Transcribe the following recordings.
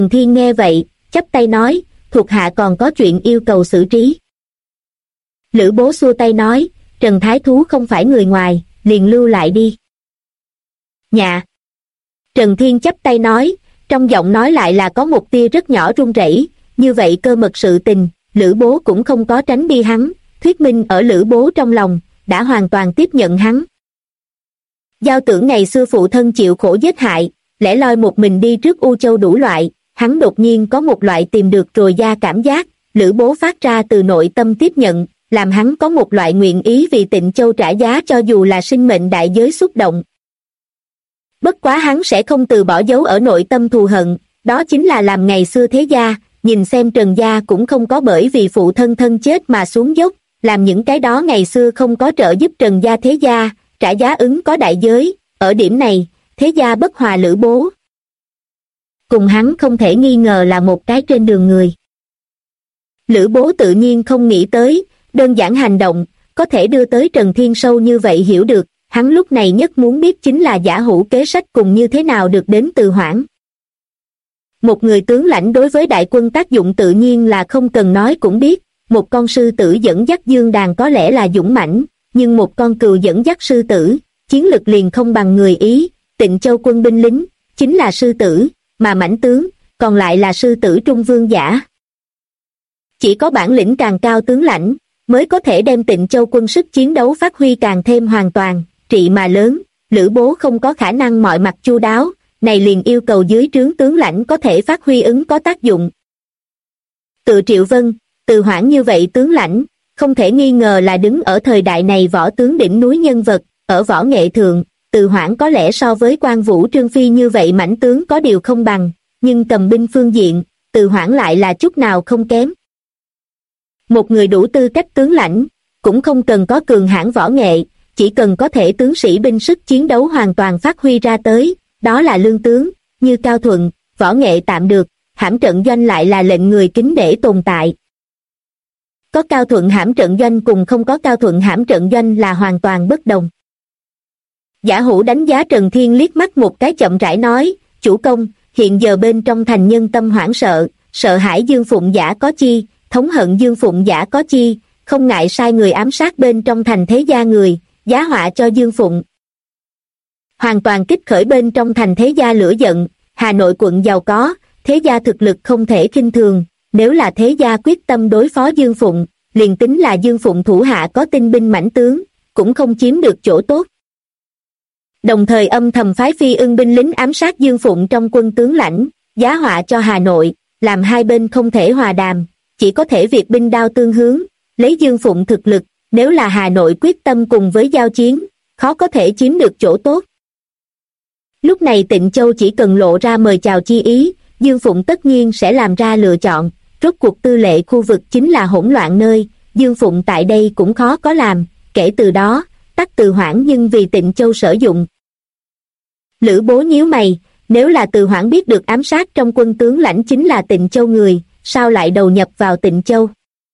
Trần Thiên nghe vậy, chắp tay nói, thuộc hạ còn có chuyện yêu cầu xử trí. Lữ Bố xua tay nói, Trần Thái Thú không phải người ngoài, liền lưu lại đi. Dạ. Trần Thiên chắp tay nói, trong giọng nói lại là có một tia rất nhỏ run rẩy. Như vậy cơ mật sự tình, Lữ Bố cũng không có tránh đi hắn, thuyết minh ở Lữ Bố trong lòng, đã hoàn toàn tiếp nhận hắn. Giao Tưởng ngày xưa phụ thân chịu khổ giết hại, lẻ loi một mình đi trước U Châu đủ loại, hắn đột nhiên có một loại tìm được rồi ra cảm giác, Lữ Bố phát ra từ nội tâm tiếp nhận, làm hắn có một loại nguyện ý vì Tịnh Châu trả giá cho dù là sinh mệnh đại giới xúc động. Bất quá hắn sẽ không từ bỏ dấu ở nội tâm thù hận, đó chính là làm ngày xưa thế gia, nhìn xem Trần gia cũng không có bởi vì phụ thân thân chết mà xuống dốc, làm những cái đó ngày xưa không có trợ giúp Trần gia thế gia, trả giá ứng có đại giới, ở điểm này, thế gia bất hòa Lữ Bố. Cùng hắn không thể nghi ngờ là một cái trên đường người. Lữ Bố tự nhiên không nghĩ tới, đơn giản hành động, có thể đưa tới Trần Thiên sâu như vậy hiểu được, hắn lúc này nhất muốn biết chính là giả hữu kế sách cùng như thế nào được đến Từ Hoãn. Một người tướng lãnh đối với đại quân tác dụng tự nhiên là không cần nói cũng biết, một con sư tử dẫn dắt dương đàn có lẽ là dũng mãnh, nhưng một con cừu dẫn dắt sư tử, chiến lực liền không bằng người Ý, Tịnh Châu quân binh lính, chính là sư tử, mà mãnh tướng, còn lại là sư tử trung vương giả. Chỉ có bản lĩnh càng cao tướng lãnh, mới có thể đem Tịnh Châu quân sức chiến đấu phát huy càng thêm hoàn toàn, trị mà lớn, Lữ Bố không có khả năng mọi mặt chu đáo, này liền yêu cầu dưới trướng tướng lãnh có thể phát huy ứng có tác dụng. Tự Triệu Vân, Từ Hoãn như vậy tướng lãnh, không thể nghi ngờ là đứng ở thời đại này võ tướng đỉnh núi nhân vật, ở võ nghệ thượng, Từ Hoãn có lẽ so với Quan Vũ Trương Phi như vậy mãnh tướng có điều không bằng, nhưng cầm binh phương diện, Từ Hoãn lại là chút nào không kém. Một người đủ tư cách tướng lãnh, cũng không cần có cường hãn võ nghệ, chỉ cần có thể tướng sĩ binh sức chiến đấu hoàn toàn phát huy ra tới, đó là lương tướng, như Cao Thuận, võ nghệ tạm được, hãm trận doanh lại là lệnh người kính để tồn tại. Có Cao Thuận hãm trận doanh cùng không có Cao Thuận hãm trận doanh là hoàn toàn bất đồng. Giả Hữu đánh giá Trần Thiên liếc mắt một cái chậm rãi nói, chủ công, hiện giờ bên trong thành nhân tâm hoảng sợ, sợ hãi Dương Phụng giả có chi, thống hận Dương Phụng giả có chi, không ngại sai người ám sát bên trong thành thế gia người, giá họa cho Dương Phụng. Hoàn toàn kích khởi bên trong thành thế gia lửa giận, Hà Nội quận giàu có, thế gia thực lực không thể khinh thường, nếu là thế gia quyết tâm đối phó Dương Phụng, liền tính là Dương Phụng thủ hạ có tinh binh mãnh tướng, cũng không chiếm được chỗ tốt. Đồng thời âm thầm phái Phi Ưng binh lính ám sát Dương Phụng trong quân tướng lãnh, giá họa cho Hà Nội, làm hai bên không thể hòa đàm, chỉ có thể việc binh đao tương hướng, lấy Dương Phụng thực lực, nếu là Hà Nội quyết tâm cùng với giao chiến, khó có thể chiếm được chỗ tốt. Lúc này Tịnh Châu chỉ cần lộ ra mời chào chi ý, Dương Phụng tất nhiên sẽ làm ra lựa chọn, rốt cuộc tư lệ khu vực chính là hỗn loạn nơi, Dương Phụng tại đây cũng khó có làm, kể từ đó, tắc Từ Hoãn nhưng vì Tịnh Châu sử dụng. Lữ Bố nhíu mày, nếu là Từ Hoãn biết được ám sát trong quân tướng lãnh chính là Tịnh Châu người, sao lại đầu nhập vào Tịnh Châu?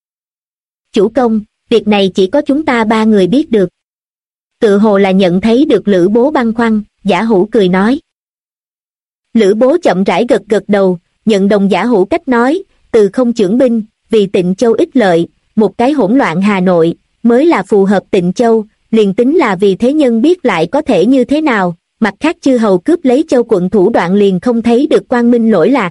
Chủ công, việc này chỉ có chúng ta ba người biết được. Tự hồ là nhận thấy được Lữ Bố băn khoăn, Giả Hữu cười nói. Lữ Bố chậm rãi gật gật đầu, nhận đồng Giả Hữu cách nói, từ không chưởng binh, vì Tịnh Châu ích lợi, một cái hỗn loạn Hà Nội, mới là phù hợp Tịnh Châu, liền tính là vì thế nhân biết lại có thể như thế nào, mặt khác chư hầu cướp lấy Châu quận thủ đoạn liền không thấy được quang minh lỗi lạc.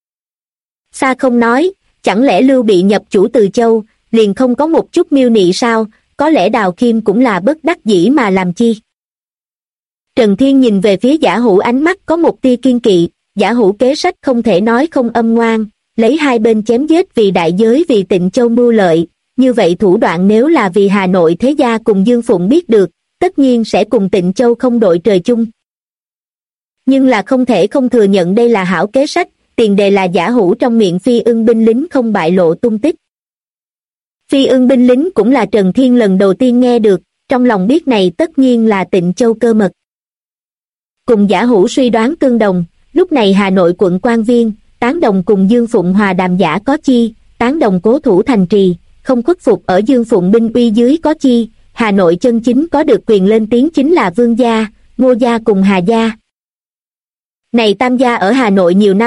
Xa không nói, chẳng lẽ Lưu Bị nhập chủ Từ Châu, liền không có một chút miêu nị sao, có lẽ Đào Khiêm cũng là bất đắc dĩ mà làm chi. Trần Thiên nhìn về phía Giả Hữu ánh mắt có một tia kiên kỵ, Giả Hữu kế sách không thể nói không âm ngoan, lấy hai bên chém giết vì đại giới vì Tịnh Châu mưu lợi, như vậy thủ đoạn nếu là vì Hà Nội thế gia cùng Dương Phụng biết được, tất nhiên sẽ cùng Tịnh Châu không đội trời chung. Nhưng là không thể không thừa nhận đây là hảo kế sách, tiền đề là Giả Hữu trong miệng Phi Ưng binh lính không bại lộ tung tích. Phi Ưng binh lính cũng là Trần Thiên lần đầu tiên nghe được, trong lòng biết này tất nhiên là Tịnh Châu cơ mật. Cùng Giả Hữu suy đoán tương đồng, lúc này Hà Nội quận Quan Viên, tán đồng cùng Dương Phụng hòa đàm giả có chi, tán đồng cố thủ thành trì, không khuất phục ở Dương Phụng binh uy dưới có chi, Hà Nội chân chính có được quyền lên tiếng chính là Vương gia, Ngô gia cùng Hà gia. Này tam gia ở Hà Nội nhiều năm,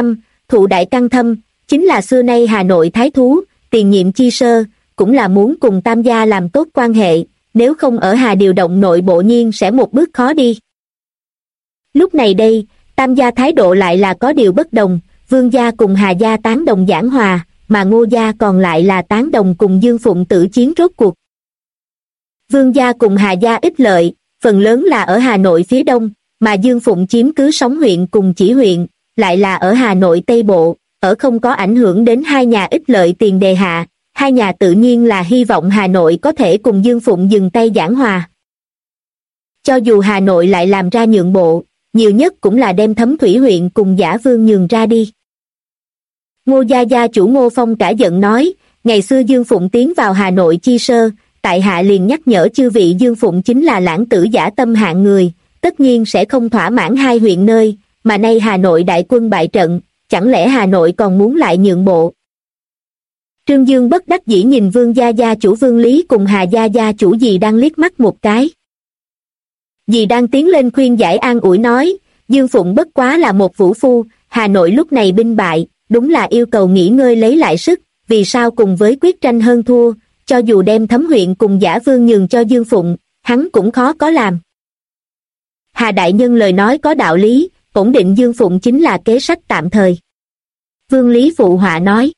Thụ Đại Căng Thâm, chính là xưa nay Hà Nội thái thú, tiền nhiệm chi sơ, cũng là muốn cùng Tam gia làm tốt quan hệ, nếu không ở Hà điều động nội bộ nhiên sẽ một bước khó đi. Lúc này đây, Tam gia thái độ lại là có điều bất đồng, Vương gia cùng Hà gia tán đồng giảng hòa, mà Ngô gia còn lại là tán đồng cùng Dương Phụng tử chiến rốt cuộc. Vương gia cùng Hà gia ích lợi, phần lớn là ở Hà Nội phía đông, mà Dương Phụng chiếm cứ Sóng huyện cùng Chỉ huyện, lại là ở Hà Nội Tây Bộ, ở không có ảnh hưởng đến hai nhà ích lợi tiền đề hạ, hai nhà tự nhiên là hy vọng Hà Nội có thể cùng Dương Phụng dừng tay giảng hòa. Cho dù Hà Nội lại làm ra nhượng bộ, nhiều nhất cũng là đem Thấm Thủy huyện cùng Dã Vương nhường ra đi. Ngô gia gia chủ Ngô Phong cả giận nói, ngày xưa Dương Phụng tiến vào Hà Nội chi sơ, tại hạ liền nhắc nhở chư vị Dương Phụng chính là lãng tử dã tâm hạng người, tất nhiên sẽ không thỏa mãn hai huyện nơi, mà nay Hà Nội đại quân bại trận, chẳng lẽ Hà Nội còn muốn lại nhượng bộ? Trương Dương bất đắc dĩ nhìn Vương gia gia chủ Vương Lý cùng Hà gia gia chủ Dì đang liếc mắt một cái. Dì đang tiến lên khuyên giải an ủi nói, Dương Phụng bất quá là một vũ phu, Hà Nội lúc này binh bại, đúng là yêu cầu nghỉ ngơi lấy lại sức, vì sao cùng với quyết tranh hơn thua, cho dù đem Thấm huyện cùng Dã Vương nhường cho Dương Phụng, hắn cũng khó có làm. Hà đại nhân lời nói có đạo lý, ổn định Dương Phụng chính là kế sách tạm thời. Vương Lý phụ họa nói.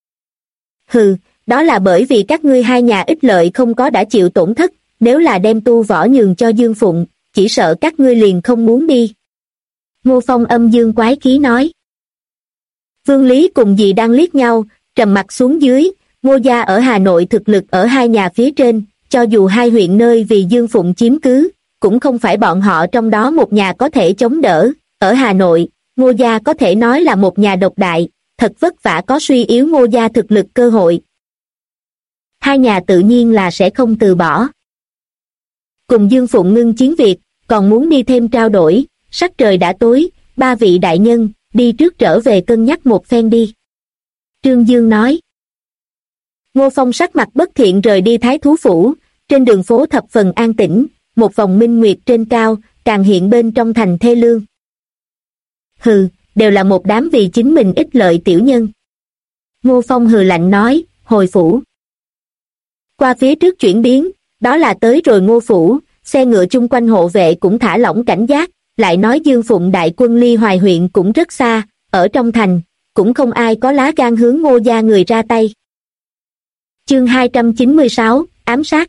Hừ, đó là bởi vì các ngươi hai nhà ích lợi không có đã chịu tổn thất, nếu là đem tu võ nhường cho Dương Phụng, chỉ sợ các ngươi liền không muốn đi. Ngô Phong âm dương quái khí nói. Vương Lý cùng Dì đang liếc nhau, trầm mặt xuống dưới, Ngô gia ở Hà Nội thực lực ở hai nhà phía trên, cho dù hai huyện nơi vì Dương Phụng chiếm cứ, cũng không phải bọn họ trong đó một nhà có thể chống đỡ, ở Hà Nội, Ngô gia có thể nói là một nhà độc đại, thật vất vả có suy yếu Ngô gia thực lực cơ hội. Hai nhà tự nhiên là sẽ không từ bỏ. Cùng Dương Phụng ngưng chiến việc, còn muốn đi thêm trao đổi, sắc trời đã tối, ba vị đại nhân, đi trước trở về cân nhắc một phen đi. Trương Dương nói. Ngô Phong sắc mặt bất thiện rời đi Thái Thú Phủ, trên đường phố thập phần an tĩnh, một vòng minh nguyệt trên cao, càng hiện bên trong thành thê lương. Hừ, đều là một đám vì chính mình ích lợi tiểu nhân. Ngô Phong hừ lạnh nói, hồi phủ. Qua phía trước chuyển biến, đó là tới rồi Ngô Phủ, xe ngựa chung quanh hộ vệ cũng thả lỏng cảnh giác, lại nói Dương Phụng đại quân ly Hoài huyện cũng rất xa, ở trong thành, cũng không ai có lá gan hướng Ngô gia người ra tay. Chương 296, ám sát.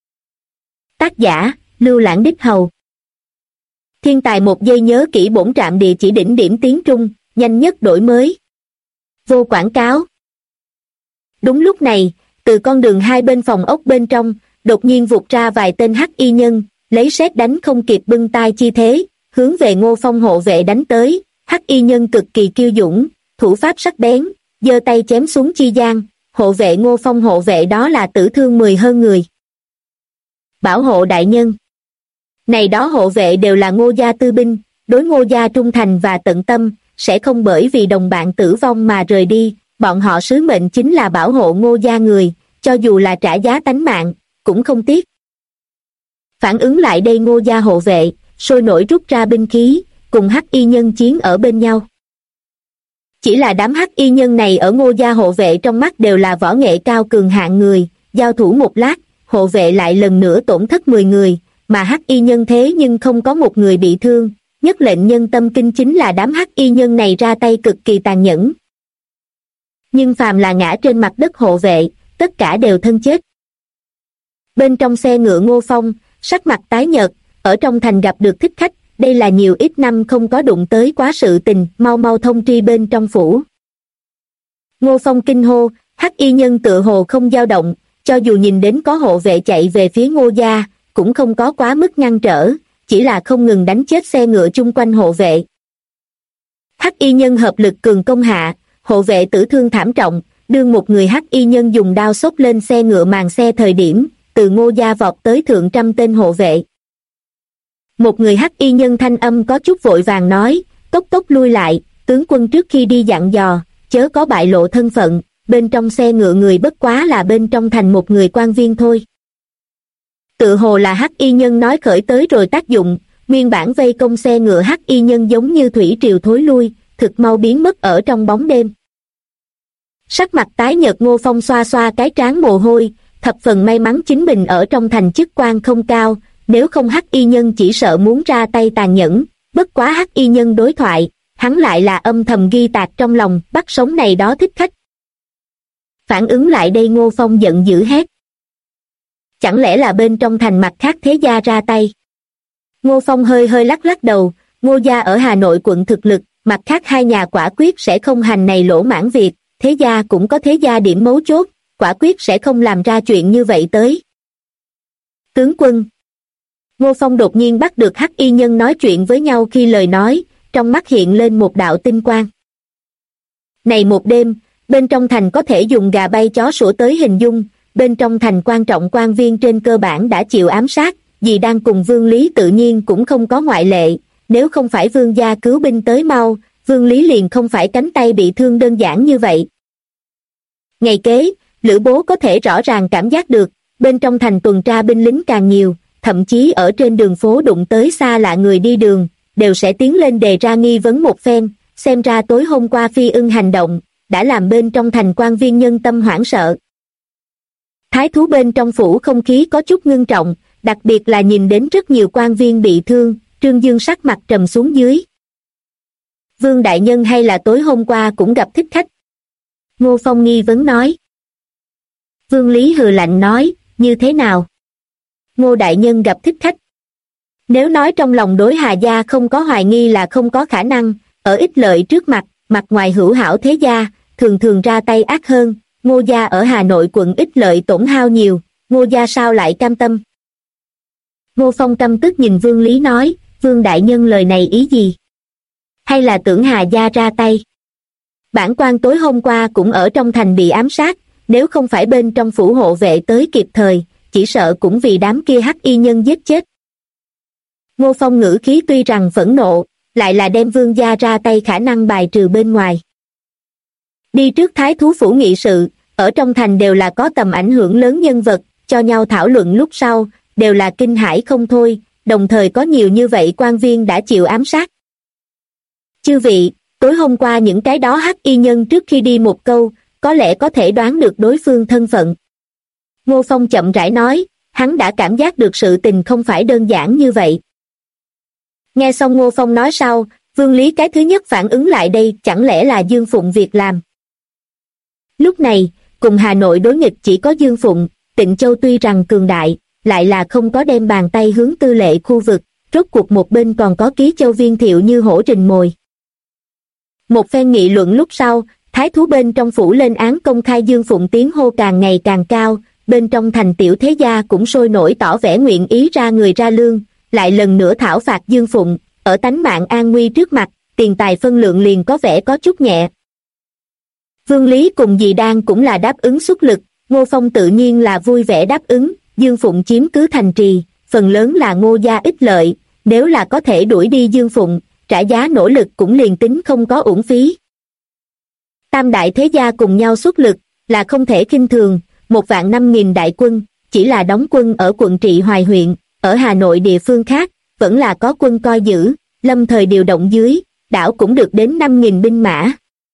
Tác giả, Lưu Lãng Đích Hầu. Thiên tài một giây nhớ kỹ bổn trạm địa chỉ đỉnh điểm tiếng Trung, nhanh nhất đổi mới. Vô quảng cáo. Đúng lúc này, từ con đường hai bên phòng ốc bên trong, đột nhiên vụt ra vài tên hắc y nhân, lấy sét đánh không kịp bưng tay chi thế, hướng về Ngô Phong hộ vệ đánh tới. Hắc y nhân cực kỳ kiêu dũng, thủ pháp sắc bén, giơ tay chém xuống chi gian, hộ vệ Ngô Phong hộ vệ đó là tử thương 10 hơn người. Bảo hộ đại nhân. Này đó hộ vệ đều là Ngô gia tư binh, đối Ngô gia trung thành và tận tâm, sẽ không bởi vì đồng bạn tử vong mà rời đi, bọn họ sứ mệnh chính là bảo hộ Ngô gia người, cho dù là trả giá tánh mạng, cũng không tiếc. Phản ứng lại đây Ngô gia hộ vệ, sôi nổi rút ra binh khí, cùng hắc y nhân chiến ở bên nhau. Chỉ là đám hắc y nhân này ở Ngô gia hộ vệ trong mắt đều là võ nghệ cao cường hạng người, giao thủ một lát, hộ vệ lại lần nữa tổn thất 10 người, mà hắc y nhân thế nhưng không có một người bị thương, nhất lệnh nhân tâm kinh chính là đám hắc y nhân này ra tay cực kỳ tàn nhẫn. Nhưng phàm là ngã trên mặt đất hộ vệ, tất cả đều thân chết. Bên trong xe ngựa Ngô Phong, sắc mặt tái nhợt, ở trong thành gặp được thích khách, đây là nhiều ít năm không có đụng tới quá sự tình, mau mau thông tri bên trong phủ. Ngô Phong kinh hô, hắc y nhân tựa hồ không dao động, cho dù nhìn đến có hộ vệ chạy về phía Ngô gia, cũng không có quá mức ngăn trở, chỉ là không ngừng đánh chết xe ngựa chung quanh hộ vệ. Hắc y nhân hợp lực cường công hạ, hộ vệ tử thương thảm trọng, đương một người hắc y nhân dùng đao xốc lên xe ngựa màn xe thời điểm, từ Ngô gia vọt tới thượng trăm tên hộ vệ. Một người hắc y nhân thanh âm có chút vội vàng nói, tốc tốc lui lại, tướng quân trước khi đi dặn dò, chớ có bại lộ thân phận, bên trong xe ngựa người bất quá là bên trong thành một người quan viên thôi. Tự hồ là hắc y nhân nói khởi tới rồi tác dụng, nguyên bản vây công xe ngựa hắc y nhân giống như thủy triều thối lui, thực mau biến mất ở trong bóng đêm. Sắc mặt tái nhợt Ngô Phong xoa xoa cái trán mồ hôi, thập phần may mắn chính mình ở trong thành chức quan không cao, nếu không Hắc Y Nhân chỉ sợ muốn ra tay tàn nhẫn, bất quá Hắc Y Nhân đối thoại, hắn lại là âm thầm ghi tạc trong lòng, bắt sống này đó thích khách. Phản ứng lại đây Ngô Phong giận dữ hét. Chẳng lẽ là bên trong thành mặt khác thế gia ra tay? Ngô Phong hơi hơi lắc lắc đầu, Ngô gia ở Hà Nội quận thực lực, mặt khác hai nhà quả quyết sẽ không hành này lỗ mãn việc, thế gia cũng có thế gia điểm mấu chốt, quả quyết sẽ không làm ra chuyện như vậy tới. Tướng quân. Ngô Phong đột nhiên bắt được Hắc Y Nhân nói chuyện với nhau khi lời nói, trong mắt hiện lên một đạo tinh quang. Này một đêm, bên trong thành có thể dùng gà bay chó sủa tới hình dung, bên trong thành quan trọng quan viên trên cơ bản đã chịu ám sát, vì đang cùng Vương Lý tự nhiên cũng không có ngoại lệ, nếu không phải Vương gia cứu binh tới mau, Vương Lý liền không phải cánh tay bị thương đơn giản như vậy. Ngày kế, Lữ Bố có thể rõ ràng cảm giác được, bên trong thành tuần tra binh lính càng nhiều, thậm chí ở trên đường phố đụng tới xa lạ người đi đường, đều sẽ tiến lên đề ra nghi vấn một phen, xem ra tối hôm qua Phi Ưng hành động, đã làm bên trong thành quan viên nhân tâm hoảng sợ. Thái thú bên trong phủ không khí có chút ngưng trọng, đặc biệt là nhìn đến rất nhiều quan viên bị thương, Trương Dương sắc mặt trầm xuống dưới. Vương đại nhân hay là tối hôm qua cũng gặp thích khách? Ngô Phong nghi vấn nói. Vương Lý hừ lạnh nói, như thế nào? Ngô đại nhân gặp thích khách. Nếu nói trong lòng đối Hà gia không có hoài nghi là không có khả năng, ở ích lợi trước mặt, mặt ngoài hữu hảo thế gia, thường thường ra tay ác hơn, Ngô gia ở Hà Nội quận ích lợi tổn hao nhiều, Ngô gia sao lại cam tâm? Ngô Phong căm tức nhìn Vương Lý nói, Vương đại nhân lời này ý gì? Hay là tưởng Hà gia ra tay? Bản quan tối hôm qua cũng ở trong thành bị ám sát, nếu không phải bên trong phủ hộ vệ tới kịp thời, chỉ sợ cũng vì đám kia Hắc Y Nhân giết chết. Ngô Phong ngữ khí tuy rằng phẫn nộ, lại là đem Vương gia ra tay khả năng bài trừ bên ngoài. Đi trước Thái thú phủ nghị sự, ở trong thành đều là có tầm ảnh hưởng lớn nhân vật, cho nhau thảo luận lúc sau, đều là kinh hãi không thôi, đồng thời có nhiều như vậy quan viên đã chịu ám sát. Chư vị, tối hôm qua những cái đó Hắc Y Nhân trước khi đi một câu, có lẽ có thể đoán được đối phương thân phận. Ngô Phong chậm rãi nói, hắn đã cảm giác được sự tình không phải đơn giản như vậy. Nghe xong Ngô Phong nói sau, Vương Lý cái thứ nhất phản ứng lại đây chẳng lẽ là Dương Phụng việc làm. Lúc này, cùng Hà Nội đối nghịch chỉ có Dương Phụng, Tịnh Châu tuy rằng cường đại, lại là không có đem bàn tay hướng tư lệ khu vực, rốt cuộc một bên còn có Ký Châu Viên Thiệu như hổ rình mồi. Một phen nghị luận lúc sau, Thái thú bên trong phủ lên án công khai Dương Phụng tiếng hô càng ngày càng cao, bên trong thành tiểu thế gia cũng sôi nổi tỏ vẻ nguyện ý ra người ra lương, lại lần nữa thảo phạt Dương Phụng, ở tánh mạng an nguy trước mặt, tiền tài phân lượng liền có vẻ có chút nhẹ. Vương Lý cùng Dì Đan cũng là đáp ứng xuất lực, Ngô Phong tự nhiên là vui vẻ đáp ứng, Dương Phụng chiếm cứ thành trì, phần lớn là Ngô gia ích lợi, nếu là có thể đuổi đi Dương Phụng, trả giá nỗ lực cũng liền tính không có uổng phí. Tam đại thế gia cùng nhau xuất lực, là không thể khinh thường, 1.500.000 đại quân, chỉ là đóng quân ở quận Trị Hoài huyện, ở Hà Nội địa phương khác, vẫn là có quân coi giữ, lâm thời điều động dưới, đảo cũng được đến 5.000 binh mã.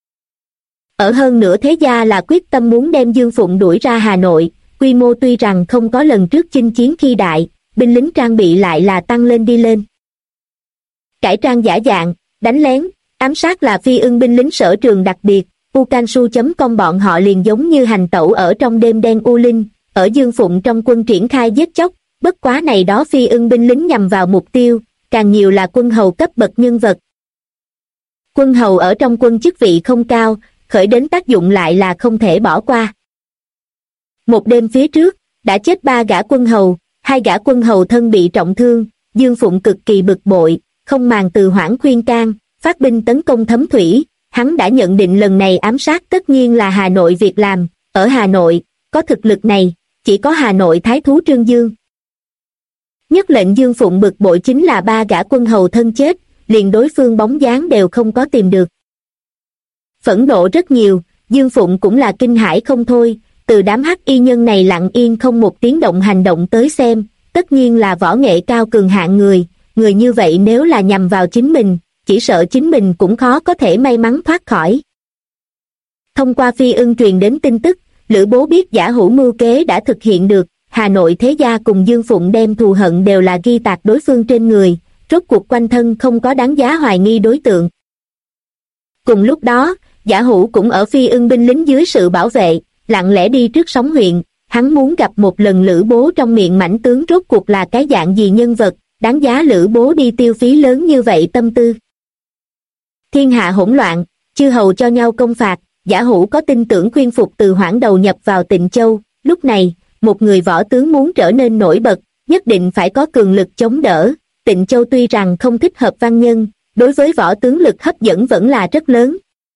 Ở hơn nửa thế gia là quyết tâm muốn đem Dương Phụng đuổi ra Hà Nội, quy mô tuy rằng không có lần trước chinh chiến khi đại, binh lính trang bị lại là tăng lên đi lên. Cải trang giả dạng, đánh lén, ám sát là Phi Ưng binh lính sở trường đặc biệt, Ucansu.com bọn họ liền giống như hành tẩu ở trong đêm đen u linh, ở Dương Phụng trong quân triển khai giết chóc, bất quá này đó Phi Ưng binh lính nhằm vào mục tiêu, càng nhiều là quân hầu cấp bậc nhân vật. Quân hầu ở trong quân chức vị không cao, khởi đến tác dụng lại là không thể bỏ qua. Một đêm phía trước, đã chết 3 gã quân hầu, 2 gã quân hầu thân bị trọng thương, Dương Phụng cực kỳ bực bội, không màng từ hoãn khuyên can, phát binh tấn công Thấm Thủy, hắn đã nhận định lần này ám sát tất nhiên là Hà Nội việc làm, ở Hà Nội, có thực lực này, chỉ có Hà Nội thái thú Trương Dương. Nhất lệnh Dương Phụng bực bội chính là 3 gã quân hầu thân chết, liền đối phương bóng dáng đều không có tìm được. Phẫn nộ rất nhiều, Dương Phụng cũng là kinh hãi không thôi, từ đám Hắc Y Nhân này lặng yên không một tiếng động hành động tới xem, tất nhiên là võ nghệ cao cường hạng người, người như vậy nếu là nhằm vào chính mình, chỉ sợ chính mình cũng khó có thể may mắn thoát khỏi. Thông qua Phi Ưng truyền đến tin tức, Lữ Bố biết Giả Hữu mưu kế đã thực hiện được, Hà Nội Thế Gia cùng Dương Phụng đem thù hận đều là ghi tạc đối phương trên người, rốt cuộc quanh thân không có đáng giá hoài nghi đối tượng. Cùng lúc đó, Giả Hữu cũng ở Phi Ưng binh lính dưới sự bảo vệ, lặng lẽ đi trước Sóng huyện, hắn muốn gặp một lần Lữ Bố trong miệng mãnh tướng rốt cuộc là cái dạng gì nhân vật, đáng giá Lữ Bố đi tiêu phí lớn như vậy tâm tư. Thiên hạ hỗn loạn, chư hầu cho nhau công phạt, Giả Hữu có tin tưởng khuyên phục Từ Hoảng đầu nhập vào Tịnh Châu, lúc này, một người võ tướng muốn trở nên nổi bật, nhất định phải có cường lực chống đỡ. Tịnh Châu tuy rằng không thích hợp văn nhân, đối với võ tướng lực hấp dẫn vẫn là rất lớn.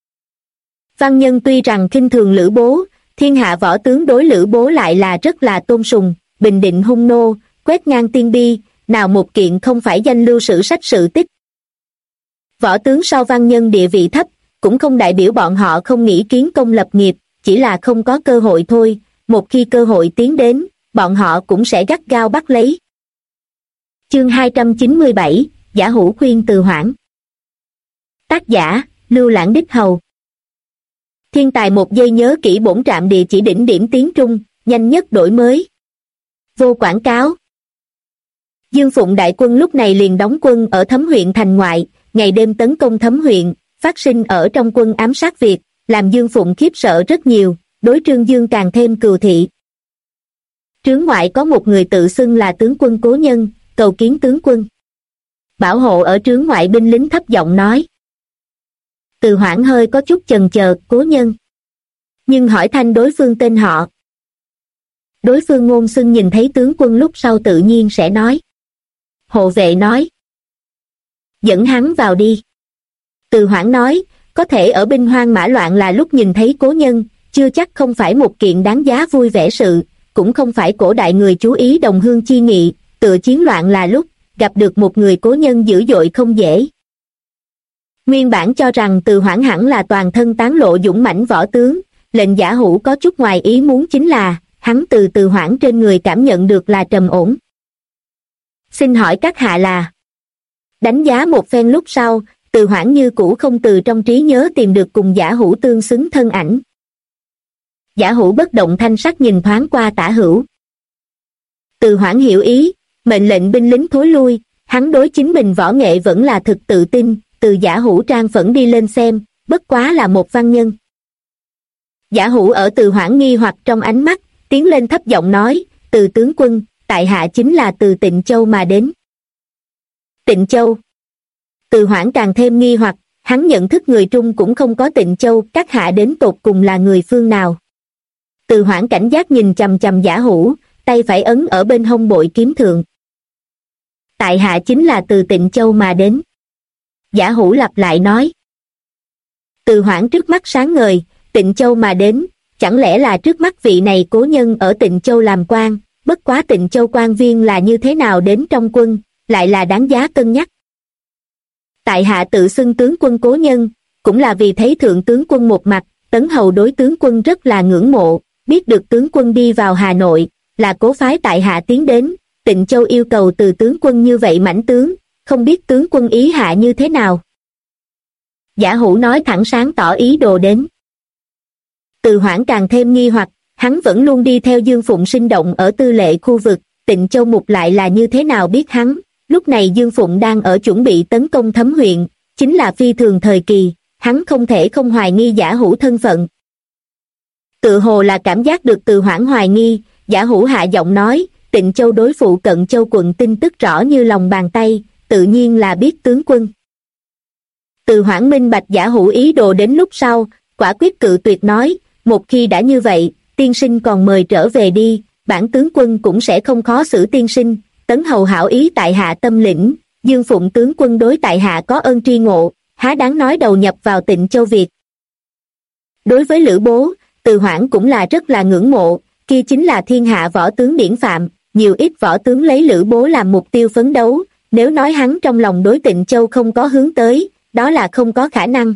Văn nhân tuy rằng khinh thường Lữ Bố, thiên hạ võ tướng đối Lữ Bố lại là rất là tôn sùng, bình định hung nô, quét ngang tiên bi, nào một kiện không phải danh lưu sử sách sự tích. Võ tướng sau văn nhân địa vị thấp, cũng không đại biểu bọn họ không nghĩ kiến công lập nghiệp, chỉ là không có cơ hội thôi, một khi cơ hội tiến đến, bọn họ cũng sẽ gắt gao bắt lấy. Chương 297, Giả Hữu khuyên Từ Hoảng. Tác giả, Lưu Lãng Đích Hầu. Thiên tài một giây nhớ kỹ bổn trạm địa chỉ đỉnh điểm tiếng Trung, nhanh nhất đổi mới. Vô quảng cáo. Dương Phụng đại quân lúc này liền đóng quân ở Thấm huyện thành ngoại, ngày đêm tấn công Thấm huyện, phát sinh ở trong quân ám sát Việt, làm Dương Phụng khiếp sợ rất nhiều, đối Trương Dương càng thêm cừu thị. Trướng ngoại có một người tự xưng là tướng quân Cố Nhân, cầu kiến tướng quân. Bảo hộ ở trướng ngoại binh lính thấp giọng nói. Từ Hoảng hơi có chút chần chờ, Cố Nhân. Nhưng hỏi thanh đối phương tên họ. Đối phương ngôn xưng nhìn thấy tướng quân lúc sau tự nhiên sẽ nói. Hộ vệ nói. Dẫn hắn vào đi. Từ Hoảng nói, có thể ở binh hoang mã loạn là lúc nhìn thấy Cố Nhân, chưa chắc không phải một kiện đáng giá vui vẻ sự, cũng không phải cổ đại người chú ý đồng hương chi nghị, tựa chiến loạn là lúc, gặp được một người Cố Nhân dữ dội không dễ. Nguyên bản cho rằng Từ Hoảng hẳn là toàn thân tán lộ dũng mãnh võ tướng, lệnh Giả Hữu có chút ngoài ý muốn chính là, hắn từ Hoảng trên người cảm nhận được là trầm ổn. Xin hỏi các hạ là... Đánh giá một phen lúc sau, Từ Hoảng như cũ không từ trong trí nhớ tìm được cùng Giả Hữu tương xứng thân ảnh. Giả Hữu bất động thanh sắc nhìn thoáng qua Tả Hữu. Từ Hoảng hiểu ý, mệnh lệnh binh lính thối lui, hắn đối chính mình võ nghệ vẫn là thực tự tin, từ Giả Hữu trang phẫn đi lên xem, bất quá là một văn nhân. Giả Hữu ở Từ Hoảng nghi hoặc trong ánh mắt, tiến lên thấp giọng nói, Từ tướng quân, tại hạ chính là từ Tịnh Châu mà đến. Tịnh Châu. Từ Hoảng càng thêm nghi hoặc, hắn nhận thức người Trung cũng không có Tịnh Châu, các hạ đến tột cùng là người phương nào. Từ Hoảng cảnh giác nhìn chằm chằm Giả Hữu, tay phải ấn ở bên hông bội kiếm thượng. Tại hạ chính là từ Tịnh Châu mà đến. Giả Hữu lặp lại nói. Từ Hoảng trước mắt sáng ngời, Tịnh Châu mà đến, chẳng lẽ là trước mắt vị này Cố Nhân ở Tịnh Châu làm quan, bất quá Tịnh Châu quan viên là như thế nào đến trong quân, lại là đáng giá cân nhắc. Tại hạ tự xưng tướng quân Cố Nhân, cũng là vì thấy thượng tướng quân một mặt, Tấn Hầu đối tướng quân rất là ngưỡng mộ, biết được tướng quân đi vào Hà Nội, là cố phái tại hạ tiến đến, Tịnh Châu yêu cầu từ tướng quân như vậy mãnh tướng, không biết tướng quân ý hạ như thế nào. Giả Hữu nói thẳng sáng tỏ ý đồ đến. Từ Hoảng càng thêm nghi hoặc, hắn vẫn luôn đi theo Dương Phụng sinh động ở tư lệ khu vực, Tịnh Châu mục lại là như thế nào biết hắn, lúc này Dương Phụng đang ở chuẩn bị tấn công Thấm huyện, chính là phi thường thời kỳ, hắn không thể không hoài nghi Giả Hữu thân phận. Tự hồ là cảm giác được Từ Hoảng hoài nghi, Giả Hữu hạ giọng nói, Tịnh Châu đối phụ cận Châu quận tin tức rõ như lòng bàn tay, tự nhiên là biết tướng quân. Từ Hoảng minh bạch Giả Hữu ý đồ đến lúc sau, quả quyết cự tuyệt nói, một khi đã như vậy, tiên sinh còn mời trở về đi, bản tướng quân cũng sẽ không khó xử tiên sinh, Tấn Hầu hảo ý tại hạ tâm lĩnh, Dương Phụng tướng quân đối tại hạ có ơn tri ngộ, há đáng nói đầu nhập vào Tịnh Châu Việt. Đối với Lữ Bố, Từ Hoảng cũng là rất là ngưỡng mộ, kia chính là thiên hạ võ tướng điển phạm, nhiều ít võ tướng lấy Lữ Bố làm mục tiêu phấn đấu, nếu nói hắn trong lòng đối Tịnh Châu không có hướng tới, đó là không có khả năng.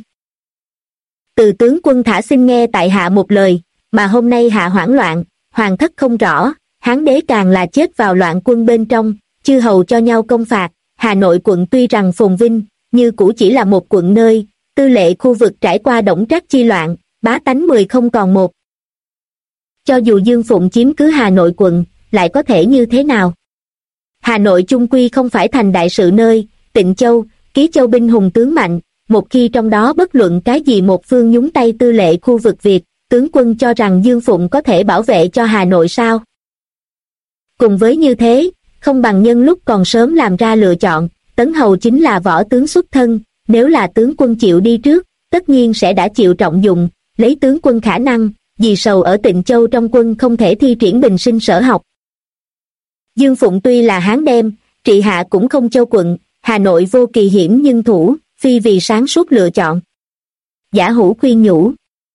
Từ tướng quân thả xin nghe tại hạ một lời, mà hôm nay hạ hoảng loạn, hoàng thất không rõ, Hán đế càng là chết vào loạn quân bên trong, chư hầu cho nhau công phạt, Hà Nội quận tuy rằng phồn vinh, như cũ chỉ là một quận nơi, tư lệ khu vực trải qua đổng trác chi loạn, bá tánh 10 không còn một. Cho dù Dương Phụng chiếm cứ Hà Nội quận, lại có thể như thế nào? Hà Nội chung quy không phải thành đại sự nơi, Tịnh Châu, Ký Châu binh hùng tướng mạnh, một khi trong đó bất luận cái gì một phương nhúng tay tư lệ khu vực Việt, tướng quân cho rằng Dương Phụng có thể bảo vệ cho Hà Nội sao? Cùng với như thế, không bằng nhân lúc còn sớm làm ra lựa chọn, Tấn Hầu chính là võ tướng xuất thân, nếu là tướng quân chịu đi trước, tất nhiên sẽ đã chịu trọng dụng, lấy tướng quân khả năng, vì sầu ở Tịnh Châu trong quân không thể thi triển bình sinh sở học. Dương Phụng tuy là Hán đem, trị hạ cũng không châu quận, Hà Nội vô kỳ hiểm nhưng thủ, phi vì sáng suốt lựa chọn. Giả Hữu khuyên nhủ.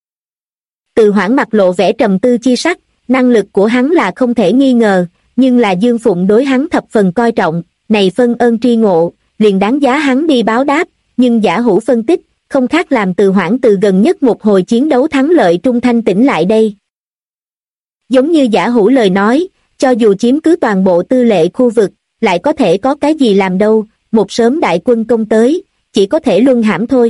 Từ Hoảng mặt lộ vẻ trầm tư chi sắc, năng lực của hắn là không thể nghi ngờ, nhưng là Dương Phụng đối hắn thập phần coi trọng, này phân ơn tri ngộ, liền đáng giá hắn đi báo đáp, nhưng Giả Hữu phân tích, không khác làm Từ Hoảng từ gần nhất một hồi chiến đấu thắng lợi trung thanh tỉnh lại đây. Giống như Giả Hữu lời nói, cho dù chiếm cứ toàn bộ tư lệ khu vực, lại có thể có cái gì làm đâu, một sớm đại quân công tới, chỉ có thể luân hãm thôi.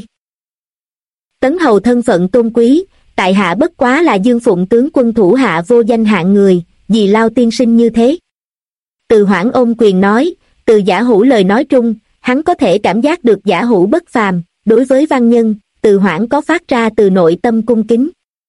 Tấn Hầu thân phận tôn quý, tại hạ bất quá là Dương Phụng tướng quân thủ hạ vô danh hạng người, vì Lao tiên sinh như thế. Từ Hoảng ôm quyền nói, từ Giả Hữu lời nói trung, hắn có thể cảm giác được Giả Hữu bất phàm, đối với văn nhân, Từ Hoảng có phát ra từ nội tâm cung kính.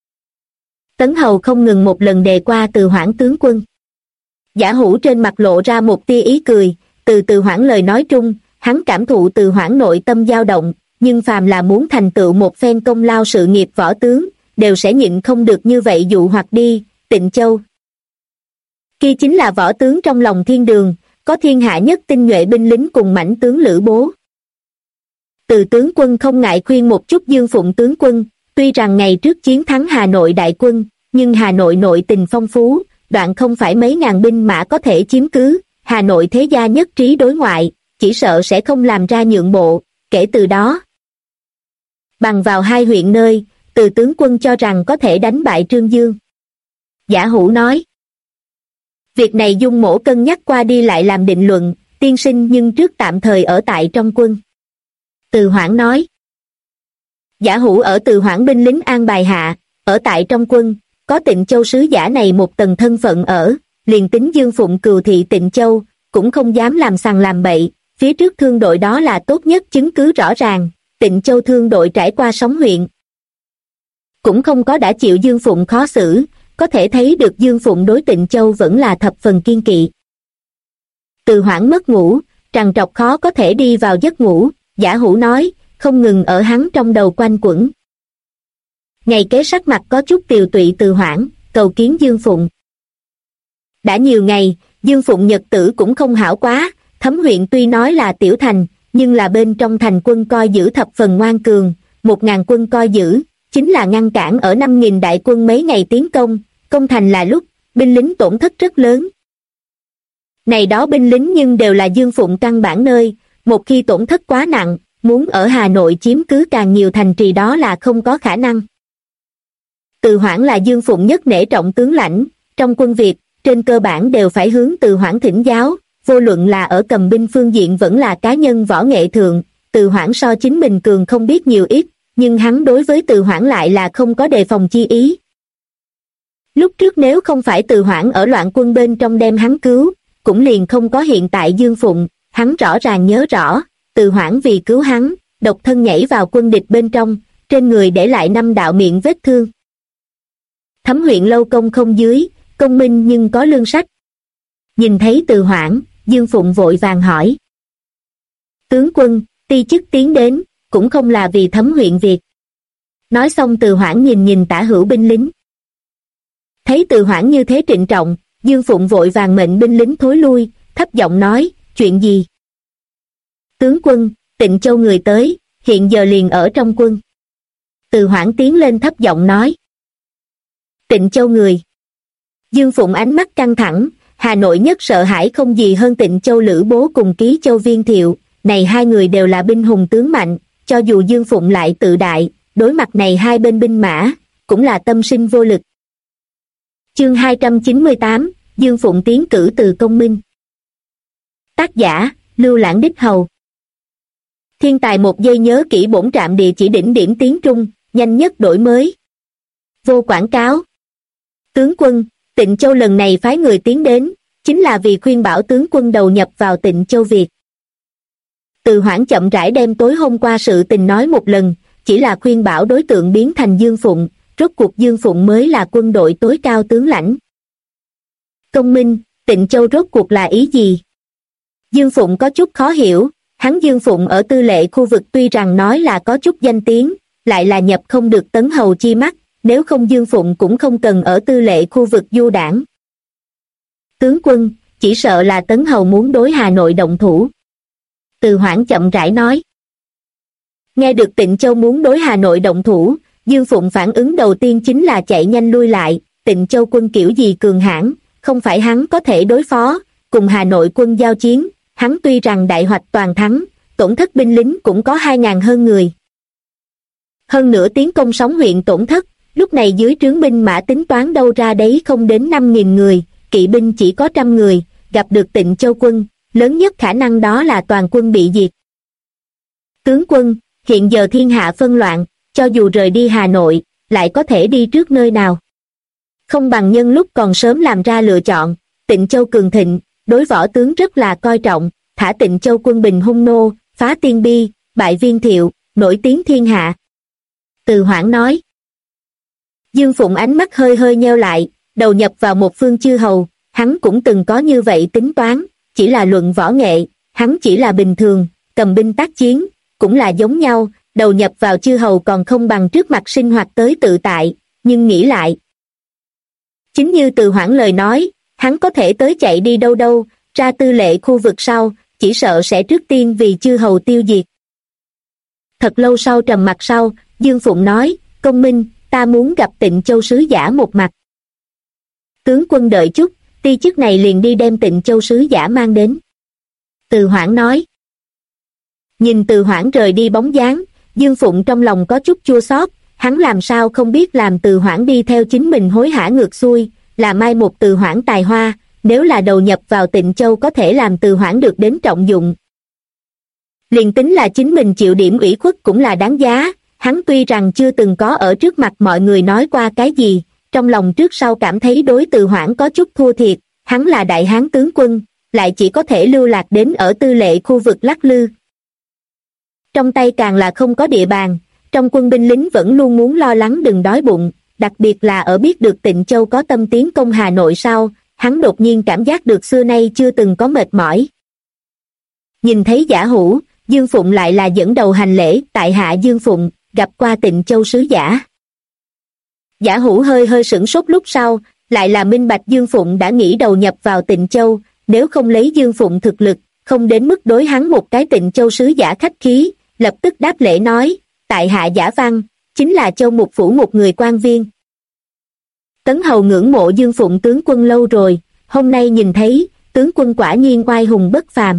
Tấn Hầu không ngừng một lần đề qua Từ Hoảng tướng quân. Giả Hữu trên mặt lộ ra một tia ý cười, Từ Hoảng lời nói trung, hắn cảm thụ Từ Hoảng nội tâm dao động, nhưng phàm là muốn thành tựu một phen công lao sự nghiệp võ tướng, đều sẽ nhịn không được như vậy dụ hoặc đi, Tịnh Châu. Kia chính là võ tướng trong lòng thiên đường, có thiên hạ nhất tinh nhuệ binh lính cùng mãnh tướng Lữ Bố. Từ tướng quân không ngại khuyên một chút Dương Phụng tướng quân, tuy rằng ngày trước chiến thắng Hà Nội đại quân, nhưng Hà Nội nội tình phong phú, đoạn không phải mấy ngàn binh mã có thể chiếm cứ, Hà Nội thế gia nhất trí đối ngoại, chỉ sợ sẽ không làm ra nhượng bộ, kể từ đó. Bằng vào hai huyện nơi, Từ tướng quân cho rằng có thể đánh bại Trương Dương. Giả Hữu nói. Việc này Dung Mỗ cân nhắc qua đi lại làm định luận, tiên sinh nhưng trước tạm thời ở tại trong quân. Từ Hoảng nói. Giả Hữu ở Từ Hoảng binh lính an bài hạ, ở tại trong quân, có Tịnh Châu sứ giả này một tầng thân phận ở, liền tính Dương Phụng cừu thị Tịnh Châu, cũng không dám làm sằng làm bậy, phía trước thương đội đó là tốt nhất chứng cứ rõ ràng, Tịnh Châu thương đội trải qua sóng huyện. Cũng không có đã chịu Dương Phụng khó xử, có thể thấy được Dương Phụng đối Tịnh Châu vẫn là thập phần kiên kỵ. Từ Hoảng mất ngủ, trằn trọc khó có thể đi vào giấc ngủ, Giả Hữu nói, không ngừng ở hắn trong đầu quanh quẩn. Ngày kế sắc mặt có chút tiều tụy Từ Hoảng, cầu kiến Dương Phụng. Đã nhiều ngày, Dương Phụng nhật tử cũng không hảo quá, Thấm huyện tuy nói là tiểu thành, nhưng là bên trong thành quân coi giữ thập phần ngoan cường, 1000 quân coi giữ, chính là ngăn cản ở 5000 đại quân mấy ngày tiến công thành là lúc, binh lính tổn thất rất lớn. Này đó binh lính nhưng đều là Dương Phụng căn bản nơi, một khi tổn thất quá nặng, muốn ở Hà Nội chiếm cứ càng nhiều thành trì đó là không có khả năng. Từ Hoảng là Dương Phụng nhất nể trọng tướng lãnh, trong quân Việt, trên cơ bản đều phải hướng Từ Hoảng thỉnh giáo, vô luận là ở cầm binh phương diện vẫn là cá nhân võ nghệ thượng, Từ Hoảng so chính mình cường không biết nhiều ít, nhưng hắn đối với Từ Hoảng lại là không có đề phòng chi ý. Lúc trước nếu không phải Từ Hoảng ở loạn quân bên trong đem hắn cứu, cũng liền không có hiện tại Dương Phụng, hắn rõ ràng nhớ rõ, Từ Hoảng vì cứu hắn, độc thân nhảy vào quân địch bên trong, trên người để lại 5 đạo miệng vết thương. Thấm huyện lâu công không dưới, công minh nhưng có lương sách. Nhìn thấy Từ Hoảng, Dương Phụng vội vàng hỏi. Tướng quân, ti chức tiến đến, cũng không là vì Thấm huyện việc. Nói xong Từ Hoảng nhìn tả hữu binh lính. Thấy Từ Hoảng như thế trịnh trọng, Dương Phụng vội vàng mệnh binh lính thối lui, thấp giọng nói, chuyện gì? Tướng quân, Tịnh Châu người tới, hiện giờ liền ở trong quân. Từ Hoảng tiến lên thấp giọng nói. Tịnh Châu người. Dương Phụng ánh mắt căng thẳng, Hà Nội nhất sợ hãi không gì hơn Tịnh Châu Lữ Bố cùng Ký Châu Viên Thiệu, này hai người đều là binh hùng tướng mạnh, cho dù Dương Phụng lại tự đại, đối mặt này hai bên binh mã, cũng là tâm sinh vô lực. Chương 298, Dương Phụng tiến cử từ công minh. Tác giả, Lưu Lãng Đích Hầu. Thiên tài một giây nhớ kỹ bổn trạm địa chỉ đỉnh điểm tiếng Trung, nhanh nhất đổi mới. Vô quảng cáo. Tướng quân, Tịnh Châu lần này phái người tiến đến, chính là vì khuyên bảo tướng quân đầu nhập vào Tịnh Châu Việt. Từ Hoãn chậm rãi đem tối hôm qua sự tình nói một lần, chỉ là khuyên bảo đối tượng biến thành Dương Phụng, rốt cuộc Dương Phụng mới là quân đội tối cao tướng lãnh. Công minh, Tịnh Châu rốt cuộc là ý gì? Dương Phụng có chút khó hiểu, hắn Dương Phụng ở tư lệ khu vực tuy rằng nói là có chút danh tiếng, lại là nhập không được Tấn Hầu chi mắt, nếu không Dương Phụng cũng không cần ở tư lệ khu vực du đảng. Tướng quân, chỉ sợ là Tấn Hầu muốn đối Hà Nội động thủ. Từ Hoãn chậm rãi nói. Nghe được Tịnh Châu muốn đối Hà Nội động thủ, Dương Phụng phản ứng đầu tiên chính là chạy nhanh lui lại, Tịnh Châu quân kiểu gì cường hãn, không phải hắn có thể đối phó, cùng Hà Nội quân giao chiến, hắn tuy rằng đại hoạch toàn thắng, tổn thất binh lính cũng có 2.000 hơn người. Hơn nữa tiến công Sóng huyện tổn thất, lúc này dưới trướng binh mã tính toán đâu ra đấy không đến 5.000 người, kỵ binh chỉ có 100 người, gặp được Tịnh Châu quân, lớn nhất khả năng đó là toàn quân bị diệt. Tướng quân, hiện giờ thiên hạ phân loạn, cho dù rời đi Hà Nội, lại có thể đi trước nơi nào? Không bằng nhân lúc còn sớm làm ra lựa chọn, Tịnh Châu cường thịnh, đối võ tướng rất là coi trọng, thả Tịnh Châu quân bình hung nô, phá Tiên Bi, bại Viên Thiệu, nổi tiếng thiên hạ. Từ Hoãn nói. Dương Phụng ánh mắt hơi hơi nheo lại, đầu nhập vào một phương chư hầu, hắn cũng từng có như vậy tính toán, chỉ là luận võ nghệ, hắn chỉ là bình thường, cầm binh tác chiến, cũng là giống nhau, đầu nhập vào chư hầu còn không bằng trước mặt sinh hoạt tới tự tại, nhưng nghĩ lại. Chính như Từ Hoãn lời nói, hắn có thể tới chạy đi đâu đâu, ra tư lệ khu vực sau, chỉ sợ sẽ trước tiên vì chư hầu tiêu diệt. Thật lâu sau trầm mặc sau, Dương Phụng nói, công minh, ta muốn gặp Tịnh Châu sứ giả một mặt. Tướng quân đợi chút, ti chức này liền đi đem Tịnh Châu sứ giả mang đến. Từ Hoãn nói. Nhìn Từ Hoãn rời đi bóng dáng, Dương Phụng trong lòng có chút chua xót, hắn làm sao không biết làm Từ Hoãn đi theo chính mình hối hả ngược xuôi, là mai một Từ Hoãn tài hoa, nếu là đầu nhập vào Tịnh Châu có thể làm Từ Hoãn được đến trọng dụng. Liền tính là chính mình chịu điểm ủy khuất cũng là đáng giá, hắn tuy rằng chưa từng có ở trước mặt mọi người nói qua cái gì, trong lòng trước sau cảm thấy đối Từ Hoãn có chút thua thiệt, hắn là đại hán tướng quân, lại chỉ có thể lưu lạc đến ở tư lệ khu vực lắc lư. Trong tay càng là không có địa bàn, trong quân binh lính vẫn luôn muốn lo lắng đừng đói bụng, đặc biệt là ở biết được Tịnh Châu có tâm tiến công Hà Nội sau, hắn đột nhiên cảm giác được xưa nay chưa từng có mệt mỏi. Nhìn thấy Giả Hữu, Dương Phụng lại là dẫn đầu hành lễ, tại hạ Dương Phụng, gặp qua Tịnh Châu sứ giả. Giả Hữu hơi hơi sửng sốt lúc sau, lại là minh bạch Dương Phụng đã nghĩ đầu nhập vào Tịnh Châu, nếu không lấy Dương Phụng thực lực, không đến mức đối hắn một cái Tịnh Châu sứ giả khách khí, lập tức đáp lễ nói, tại hạ Giả Văn, chính là Châu Mục Phủ một người quan viên. Tấn Hầu ngưỡng mộ Dương Phụng tướng quân lâu rồi, hôm nay nhìn thấy, tướng quân quả nhiên oai hùng bất phàm.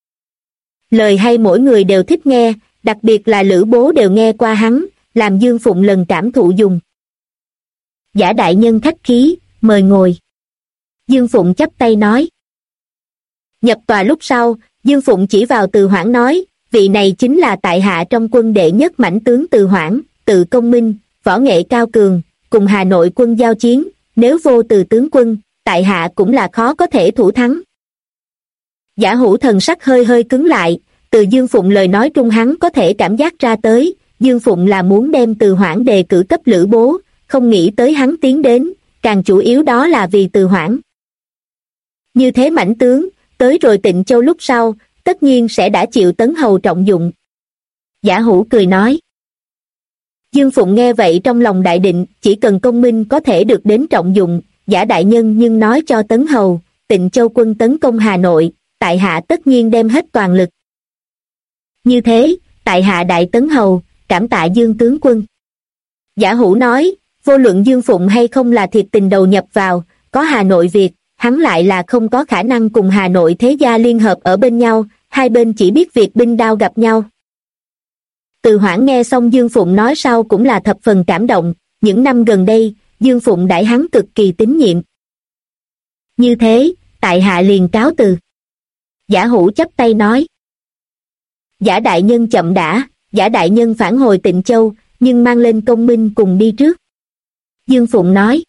Lời hay mỗi người đều thích nghe, đặc biệt là Lữ Bố đều nghe qua hắn, làm Dương Phụng lần cảm thụ dùng. Giả đại nhân khách khí, mời ngồi. Dương Phụng chắp tay nói. Nhập tòa lúc sau, Dương Phụng chỉ vào Từ Hoãn nói, vị này chính là tại hạ trong quân đệ nhất mãnh tướng Từ Hoãn, tự công minh, võ nghệ cao cường, cùng Hà Nội quân giao chiến, nếu vô Từ tướng quân, tại hạ cũng là khó có thể thủ thắng. Giả Hữu thần sắc hơi hơi cứng lại, từ Dương Phụng lời nói trung hắn có thể cảm giác ra tới, Dương Phụng là muốn đem Từ Hoãn đề cử cấp Lữ Bố, không nghĩ tới hắn tiến đến, càng chủ yếu đó là vì Từ Hoãn. Như thế mãnh tướng, tới rồi Tịnh Châu lúc sau, tất nhiên sẽ đã chịu Tấn Hầu trọng dụng. Giả Hữu cười nói. Dương Phụng nghe vậy trong lòng đại định, chỉ cần công minh có thể được đến trọng dụng, Giả đại nhân nhưng nói cho Tấn Hầu, Tịnh Châu quân tấn công Hà Nội, tại hạ tất nhiên đem hết toàn lực. Như thế, tại hạ đại Tấn Hầu, cảm tạ Dương tướng quân. Giả Hữu nói, vô luận Dương Phụng hay không là thiệt tình đầu nhập vào, có Hà Nội việc, hắn lại là không có khả năng cùng Hà Nội thế gia liên hợp ở bên nhau, hai bên chỉ biết việc binh đao gặp nhau. Từ Hoãn nghe xong Dương Phụng nói sau cũng là thập phần cảm động, những năm gần đây, Dương Phụng đãi hắn cực kỳ tín nhiệm. Như thế, tại hạ liền cáo từ. Giả Hữu chắp tay nói. Giả đại nhân chậm đã. Giả đại nhân phản hồi Tịnh Châu, nhưng mang lên công minh cùng đi trước. Dương Phụng nói.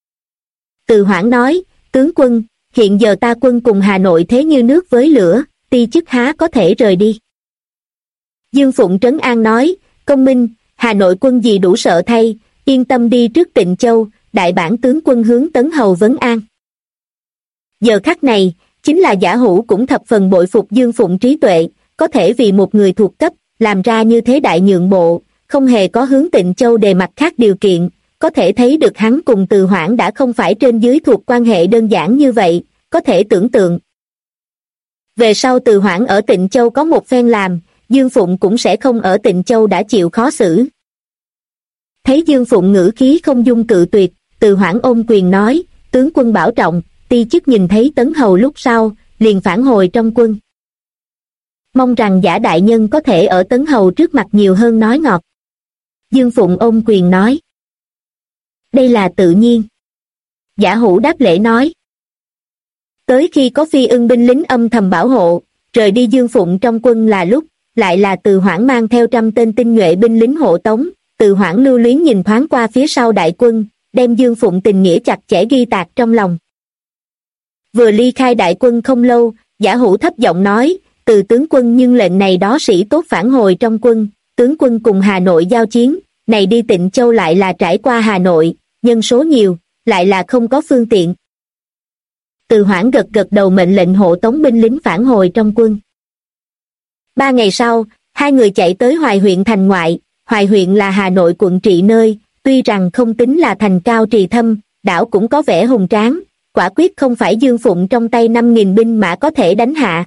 Từ Hoảng nói, tướng quân, hiện giờ ta quân cùng Hà Nội thế như nước với lửa, ti chức há có thể rời đi. Dương Phụng trấn an nói, công minh, Hà Nội quân gì đủ sợ thay, yên tâm đi trước Tịnh Châu, đại bản tướng quân hướng Tấn Hầu vấn an. Giờ khắc này, chính là Giả Hữu cũng thập phần bội phục Dương Phụng trí tuệ, có thể vì một người thuộc cấp, làm ra như thế đại nhượng bộ, không hề có hướng Tịnh Châu đề mặt khác điều kiện, có thể thấy được hắn cùng Từ Hoảng đã không phải trên dưới thuộc quan hệ đơn giản như vậy, có thể tưởng tượng. Về sau Từ Hoảng ở Tịnh Châu có một phen làm, Dương Phụng cũng sẽ không ở Tịnh Châu đã chịu khó xử. Thấy Dương Phụng ngữ khí không dung cự tuyệt, Từ Hoảng ôm quyền nói, tướng quân bảo trọng, ti chức nhìn thấy Tấn Hầu lúc sau, liền phản hồi trong quân. Mong rằng Giả đại nhân có thể ở Tấn Hầu trước mặt nhiều hơn nói ngọt. Dương Phụng ôm quyền nói. Đây là tự nhiên. Giả Hữu đáp lễ nói. Tới khi có Phi Ưng binh lính âm thầm bảo hộ, rời đi Dương Phụng trong quân là lúc, lại là Từ Hoảng mang theo 100 tên tinh nhuệ binh lính hộ tống. Từ Hoảng lưu luyến nhìn thoáng qua phía sau đại quân, đem Dương Phụng tình nghĩa chặt chẽ ghi tạc trong lòng. Vừa ly khai đại quân không lâu, Giả Hữu thấp giọng nói, Từ tướng quân nhưng lệnh này đó sĩ tốt phản hồi trong quân, tướng quân cùng Hà Nội giao chiến, này đi Tịnh Châu lại là trải qua Hà Nội, nhân số nhiều, lại là không có phương tiện. Từ Hoảng gật gật đầu mệnh lệnh hộ tống binh lính phản hồi trong quân. 3 ngày sau, hai người chạy tới Hoài huyện thành ngoại. Hoài huyện là Hà Nội quận trị nơi, tuy rằng không tính là thành cao trì thâm, đảo cũng có vẻ hùng tráng, quả quyết không phải Dương Phụng trong tay 5.000 binh mã có thể đánh hạ.